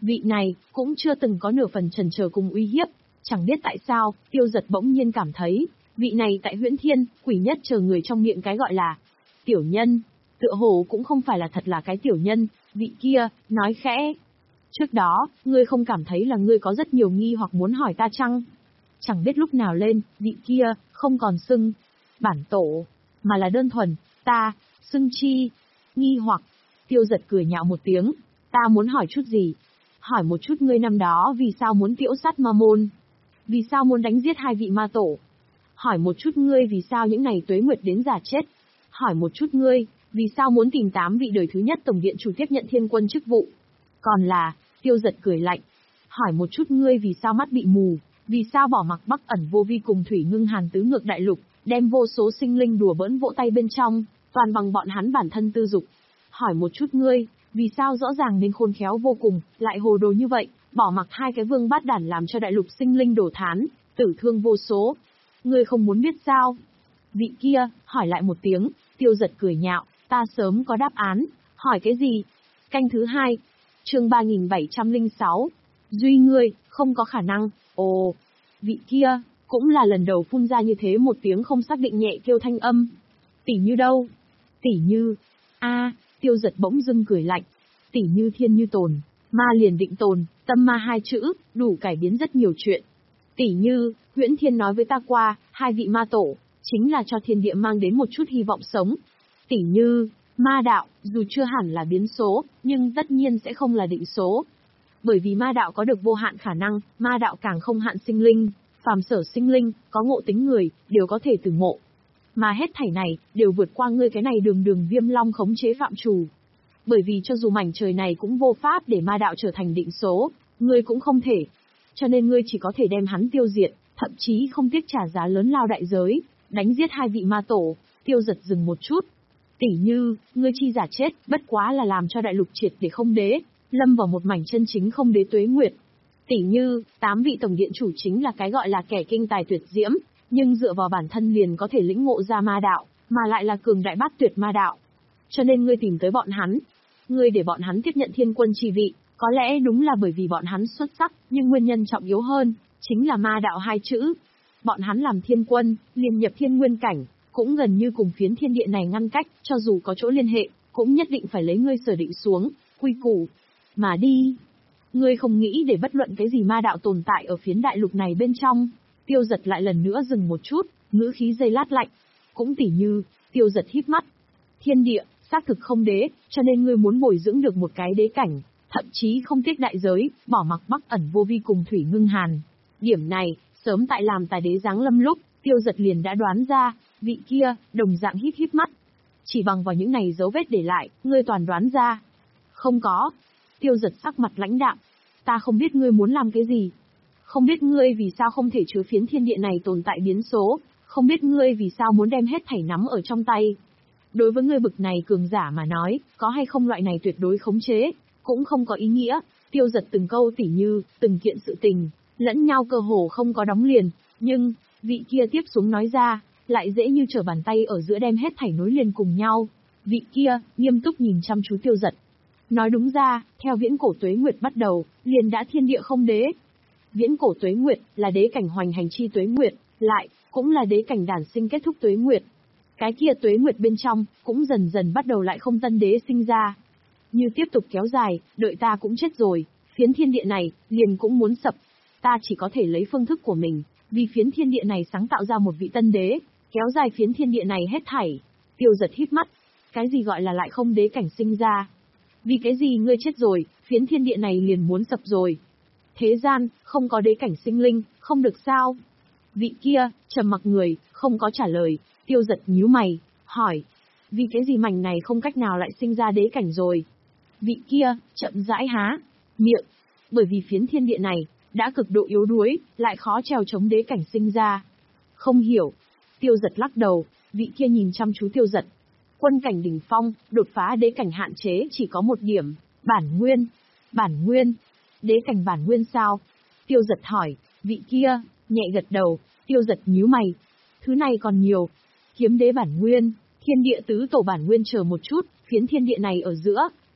Vị này, cũng chưa từng có nửa phần chần chờ cùng uy hiếp. Chẳng biết tại sao, Tiêu Giật bỗng nhiên cảm thấy, vị này tại Huyễn Thiên, quỷ nhất chờ người trong miệng cái gọi là tiểu nhân, tựa hồ cũng không phải là thật là cái tiểu nhân, vị kia, nói khẽ. Trước đó, ngươi không cảm thấy là ngươi có rất nhiều nghi hoặc muốn hỏi ta chăng? Chẳng biết lúc nào lên, vị kia, không còn xưng bản tổ, mà là đơn thuần, ta, xưng chi, nghi hoặc. Tiêu Giật cười nhạo một tiếng, ta muốn hỏi chút gì? Hỏi một chút ngươi năm đó vì sao muốn tiễu sát ma môn? Vì sao muốn đánh giết hai vị ma tổ? Hỏi một chút ngươi vì sao những ngày tuế nguyệt đến già chết? Hỏi một chút ngươi, vì sao muốn tìm tám vị đời thứ nhất tổng viện chủ tiếp nhận thiên quân chức vụ? Còn là, Tiêu Giật cười lạnh. Hỏi một chút ngươi vì sao mắt bị mù, vì sao bỏ mặc Bắc Ẩn Vô Vi cùng Thủy Ngưng Hàn tứ ngược đại lục, đem vô số sinh linh đùa bỡn vỗ tay bên trong, toàn bằng bọn hắn bản thân tư dục. Hỏi một chút ngươi, vì sao rõ ràng nên khôn khéo vô cùng, lại hồ đồ như vậy, bỏ mặc hai cái vương bát đản làm cho đại lục sinh linh đổ thán, tử thương vô số. Ngươi không muốn biết sao? Vị kia, hỏi lại một tiếng, Tiêu Giật cười nhạo, ta sớm có đáp án, hỏi cái gì? Canh thứ hai, chương ba nghìn bảy trăm lẻ sáu, duy ngươi, không có khả năng, ồ, vị kia, cũng là lần đầu phun ra như thế một tiếng không xác định nhẹ kêu thanh âm. Tỷ như đâu? Tỷ như, a Tiêu Giật bỗng dưng cười lạnh, tỷ như thiên như tồn, ma liền định tồn, tâm ma hai chữ, đủ cải biến rất nhiều chuyện. Tỷ như, Huyễn Thiên nói với ta qua, hai vị ma tổ, chính là cho thiên địa mang đến một chút hy vọng sống. Tỷ như, ma đạo, dù chưa hẳn là biến số, nhưng tất nhiên sẽ không là định số. Bởi vì ma đạo có được vô hạn khả năng, ma đạo càng không hạn sinh linh, phàm sở sinh linh, có ngộ tính người, đều có thể từ ngộ. Mà hết thảy này, đều vượt qua ngươi cái này đường đường Viêm Long khống chế phạm trù. Bởi vì cho dù mảnh trời này cũng vô pháp để ma đạo trở thành định số, ngươi cũng không thể. Cho nên ngươi chỉ có thể đem hắn tiêu diệt, thậm chí không tiếc trả giá lớn lao đại giới, đánh giết hai vị ma tổ. Tiêu Giật dừng một chút. Tỷ như, ngươi chi giả chết, bất quá là làm cho đại lục triệt để không đế, lâm vào một mảnh chân chính không đế tuế nguyệt. Tỷ như, tám vị tổng điện chủ chính là cái gọi là kẻ kinh tài tuyệt diễm, nhưng dựa vào bản thân liền có thể lĩnh ngộ ra ma đạo, mà lại là cường đại bát tuyệt ma đạo. Cho nên ngươi tìm tới bọn hắn, ngươi để bọn hắn tiếp nhận thiên quân chi vị, có lẽ đúng là bởi vì bọn hắn xuất sắc, nhưng nguyên nhân trọng yếu hơn, chính là ma đạo hai chữ. Bọn hắn làm thiên quân, liền nhập thiên nguyên cảnh, cũng gần như cùng phiến thiên địa này ngăn cách, cho dù có chỗ liên hệ, cũng nhất định phải lấy ngươi sở định xuống, quy củ, mà đi. Ngươi không nghĩ để bất luận cái gì ma đạo tồn tại ở phiến đại lục này bên trong. Tiêu Giật lại lần nữa dừng một chút, ngữ khí dây lát lạnh. Cũng tỉ như, Tiêu Giật híp mắt. Thiên địa, xác thực không đế, cho nên ngươi muốn bồi dưỡng được một cái đế cảnh, thậm chí không tiếc đại giới, bỏ mặc Bắc Ẩn Vô Vi cùng Thủy Ngưng Hàn. Điểm này, sớm tại làm tài đế giáng lâm lúc, Tiêu Giật liền đã đoán ra, vị kia, đồng dạng híp híp mắt. Chỉ bằng vào những này dấu vết để lại, ngươi toàn đoán ra. Không có. Tiêu Giật sắc mặt lãnh đạm. Ta không biết ngươi muốn làm cái gì. Không biết ngươi vì sao không thể chứa phiến thiên địa này tồn tại biến số, không biết ngươi vì sao muốn đem hết thảy nắm ở trong tay. Đối với ngươi bực này cường giả mà nói, có hay không loại này tuyệt đối khống chế, cũng không có ý nghĩa. Tiêu Giật từng câu tỉ như, từng kiện sự tình, lẫn nhau cơ hồ không có đóng liền, nhưng, vị kia tiếp xuống nói ra, lại dễ như trở bàn tay ở giữa đem hết thảy nối liền cùng nhau. Vị kia, nghiêm túc nhìn chăm chú Tiêu Giật. Nói đúng ra, theo viễn cổ tuế nguyệt bắt đầu, liền đã thiên địa không đế. Viễn cổ tuế nguyệt là đế cảnh hoành hành chi tuế nguyệt, lại cũng là đế cảnh đản sinh kết thúc tuế nguyệt. Cái kia tuế nguyệt bên trong cũng dần dần bắt đầu lại không tân đế sinh ra. Như tiếp tục kéo dài, đợi ta cũng chết rồi, phiến thiên địa này liền cũng muốn sập. Ta chỉ có thể lấy phương thức của mình, vì phiến thiên địa này sáng tạo ra một vị tân đế, kéo dài phiến thiên địa này hết thảy. Tiêu Giật híp mắt. Cái gì gọi là lại không đế cảnh sinh ra? Vì cái gì ngươi chết rồi, phiến thiên địa này liền muốn sập rồi? Thế gian, không có đế cảnh sinh linh, không được sao? Vị kia, trầm mặc người, không có trả lời. Tiêu Giật nhíu mày, hỏi. Vì cái gì mảnh này không cách nào lại sinh ra đế cảnh rồi? Vị kia, chậm rãi há miệng. Bởi vì phiến thiên địa này, đã cực độ yếu đuối, lại khó trèo chống đế cảnh sinh ra. Không hiểu. Tiêu Giật lắc đầu, vị kia nhìn chăm chú Tiêu Giật. Quân cảnh đỉnh phong, đột phá đế cảnh hạn chế chỉ có một điểm, bản nguyên. Bản nguyên? Đế cảnh bản nguyên sao? Tiêu Giật hỏi, vị kia, nhẹ gật đầu. Tiêu Giật nhíu mày. Thứ này còn nhiều. Kiếm đế bản nguyên, thiên địa tứ tổ bản nguyên, chờ một chút, phiến thiên địa này ở giữa,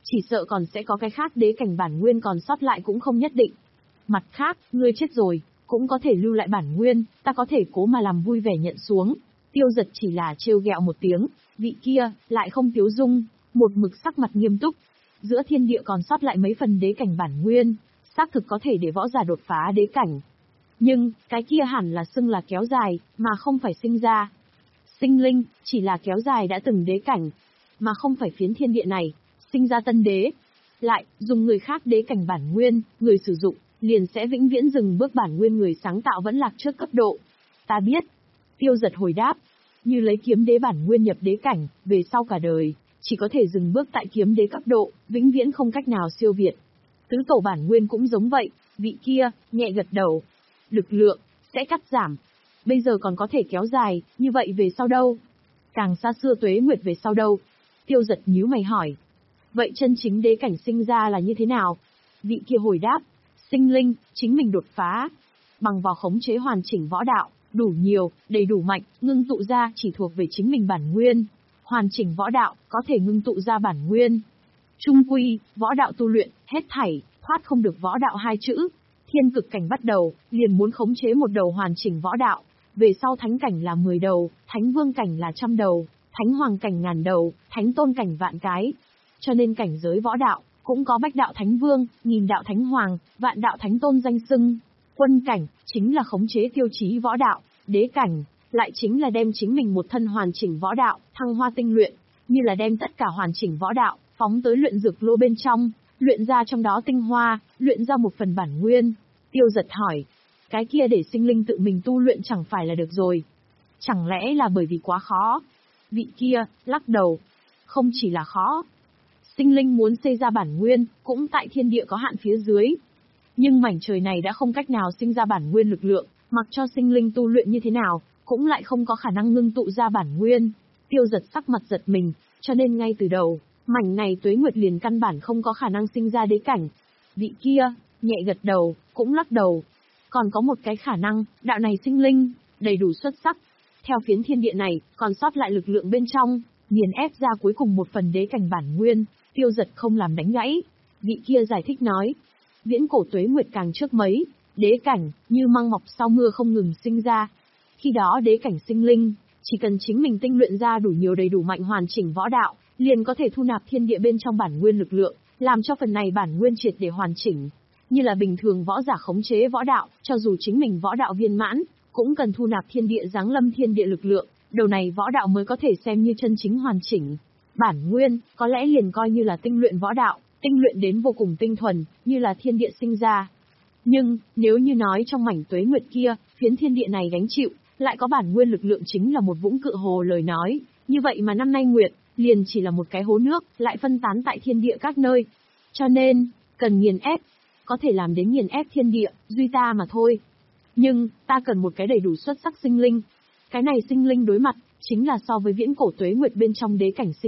chỉ sợ còn sẽ có cái khác đế cảnh bản nguyên còn sót lại cũng không nhất định. Mặt khác, ngươi chết rồi, cũng có thể lưu lại bản nguyên, ta có thể cố mà làm vui vẻ nhận xuống. Tiêu Giật chỉ là trêu ghẹo một tiếng, vị kia, lại không tiếu dung, một mực sắc mặt nghiêm túc. Giữa thiên địa còn sót lại mấy phần đế cảnh bản nguyên, xác thực có thể để võ giả đột phá đế cảnh. Nhưng, cái kia hẳn là xưng là kéo dài, mà không phải sinh ra. Sinh linh, chỉ là kéo dài đã từng đế cảnh, mà không phải phiến thiên địa này, sinh ra tân đế. Lại, dùng người khác đế cảnh bản nguyên, người sử dụng, liền sẽ vĩnh viễn dừng bước bản nguyên người sáng tạo vẫn lạc trước cấp độ. Ta biết. Tiêu Giật hồi đáp. Như lấy kiếm đế bản nguyên nhập đế cảnh, về sau cả đời, chỉ có thể dừng bước tại kiếm đế cấp độ, vĩnh viễn không cách nào siêu việt. Tứ tổ bản nguyên cũng giống vậy, vị kia, nhẹ gật đầu. Lực lượng, sẽ cắt giảm. Bây giờ còn có thể kéo dài, như vậy về sau đâu? Càng xa xưa tuế nguyệt về sau đâu? Tiêu Giật nhíu mày hỏi. Vậy chân chính đế cảnh sinh ra là như thế nào? Vị kia hồi đáp. Sinh linh, chính mình đột phá. Bằng vào khống chế hoàn chỉnh võ đạo, đủ nhiều, đầy đủ mạnh, ngưng tụ ra chỉ thuộc về chính mình bản nguyên. Hoàn chỉnh võ đạo, có thể ngưng tụ ra bản nguyên. Trung quy, võ đạo tu luyện, hết thảy, thoát không được võ đạo hai chữ. Thiên cực cảnh bắt đầu, liền muốn khống chế một đầu hoàn chỉnh võ đạo. Về sau thánh cảnh là mười đầu, thánh vương cảnh là trăm đầu, thánh hoàng cảnh ngàn đầu, thánh tôn cảnh vạn cái. Cho nên cảnh giới võ đạo, cũng có bách đạo thánh vương, nghìn đạo thánh hoàng, vạn đạo thánh tôn danh xưng. Quân cảnh, chính là khống chế tiêu chí võ đạo, đế cảnh, lại chính là đem chính mình một thân hoàn chỉnh võ đạo, thăng hoa tinh luyện, như là đem tất cả hoàn chỉnh võ đạo, phóng tới luyện dược lô bên trong, luyện ra trong đó tinh hoa, luyện ra một phần bản nguyên. Tiêu Giật hỏi, cái kia để sinh linh tự mình tu luyện chẳng phải là được rồi? Chẳng lẽ là bởi vì quá khó? Vị kia, lắc đầu, không chỉ là khó. Sinh linh muốn xây ra bản nguyên, cũng tại thiên địa có hạn phía dưới. Nhưng mảnh trời này đã không cách nào sinh ra bản nguyên lực lượng, mặc cho sinh linh tu luyện như thế nào, cũng lại không có khả năng ngưng tụ ra bản nguyên. Tiêu Giật sắc mặt giật mình, cho nên ngay từ đầu, mảnh này tuế nguyệt liền căn bản không có khả năng sinh ra đế cảnh. Vị kia, nhẹ gật đầu, cũng lắc đầu. Còn có một cái khả năng, đạo này sinh linh, đầy đủ xuất sắc. Theo phiến thiên địa này, còn sót lại lực lượng bên trong, nghiền ép ra cuối cùng một phần đế cảnh bản nguyên. Tiêu Giật không làm đánh gãy. Vị kia giải thích nói, viễn cổ tuế nguyệt càng trước mấy, đế cảnh, như măng mọc sau mưa không ngừng sinh ra. Khi đó đế cảnh sinh linh, chỉ cần chính mình tinh luyện ra đủ nhiều đầy đủ mạnh hoàn chỉnh võ đạo, liền có thể thu nạp thiên địa bên trong bản nguyên lực lượng, làm cho phần này bản nguyên triệt để hoàn chỉnh. Như là bình thường võ giả khống chế võ đạo, cho dù chính mình võ đạo viên mãn, cũng cần thu nạp thiên địa giáng lâm thiên địa lực lượng, đầu này võ đạo mới có thể xem như chân chính hoàn chỉnh. Bản nguyên, có lẽ liền coi như là tinh luyện võ đạo, tinh luyện đến vô cùng tinh thuần, như là thiên địa sinh ra. Nhưng, nếu như nói trong mảnh tuế nguyệt kia, phiến thiên địa này gánh chịu, lại có bản nguyên lực lượng chính là một vũng cự hồ lời nói, như vậy mà năm nay nguyệt, liền chỉ là một cái hố nước, lại phân tán tại thiên địa các nơi. Cho nên, cần nghiền ép, có thể làm đến nghiền ép thiên địa, duy ta mà thôi. Nhưng, ta cần một cái đầy đủ xuất sắc sinh linh. Cái này sinh linh đối mặt, chính là so với viễn cổ tuế nguyệt bên trong đế cảnh sinh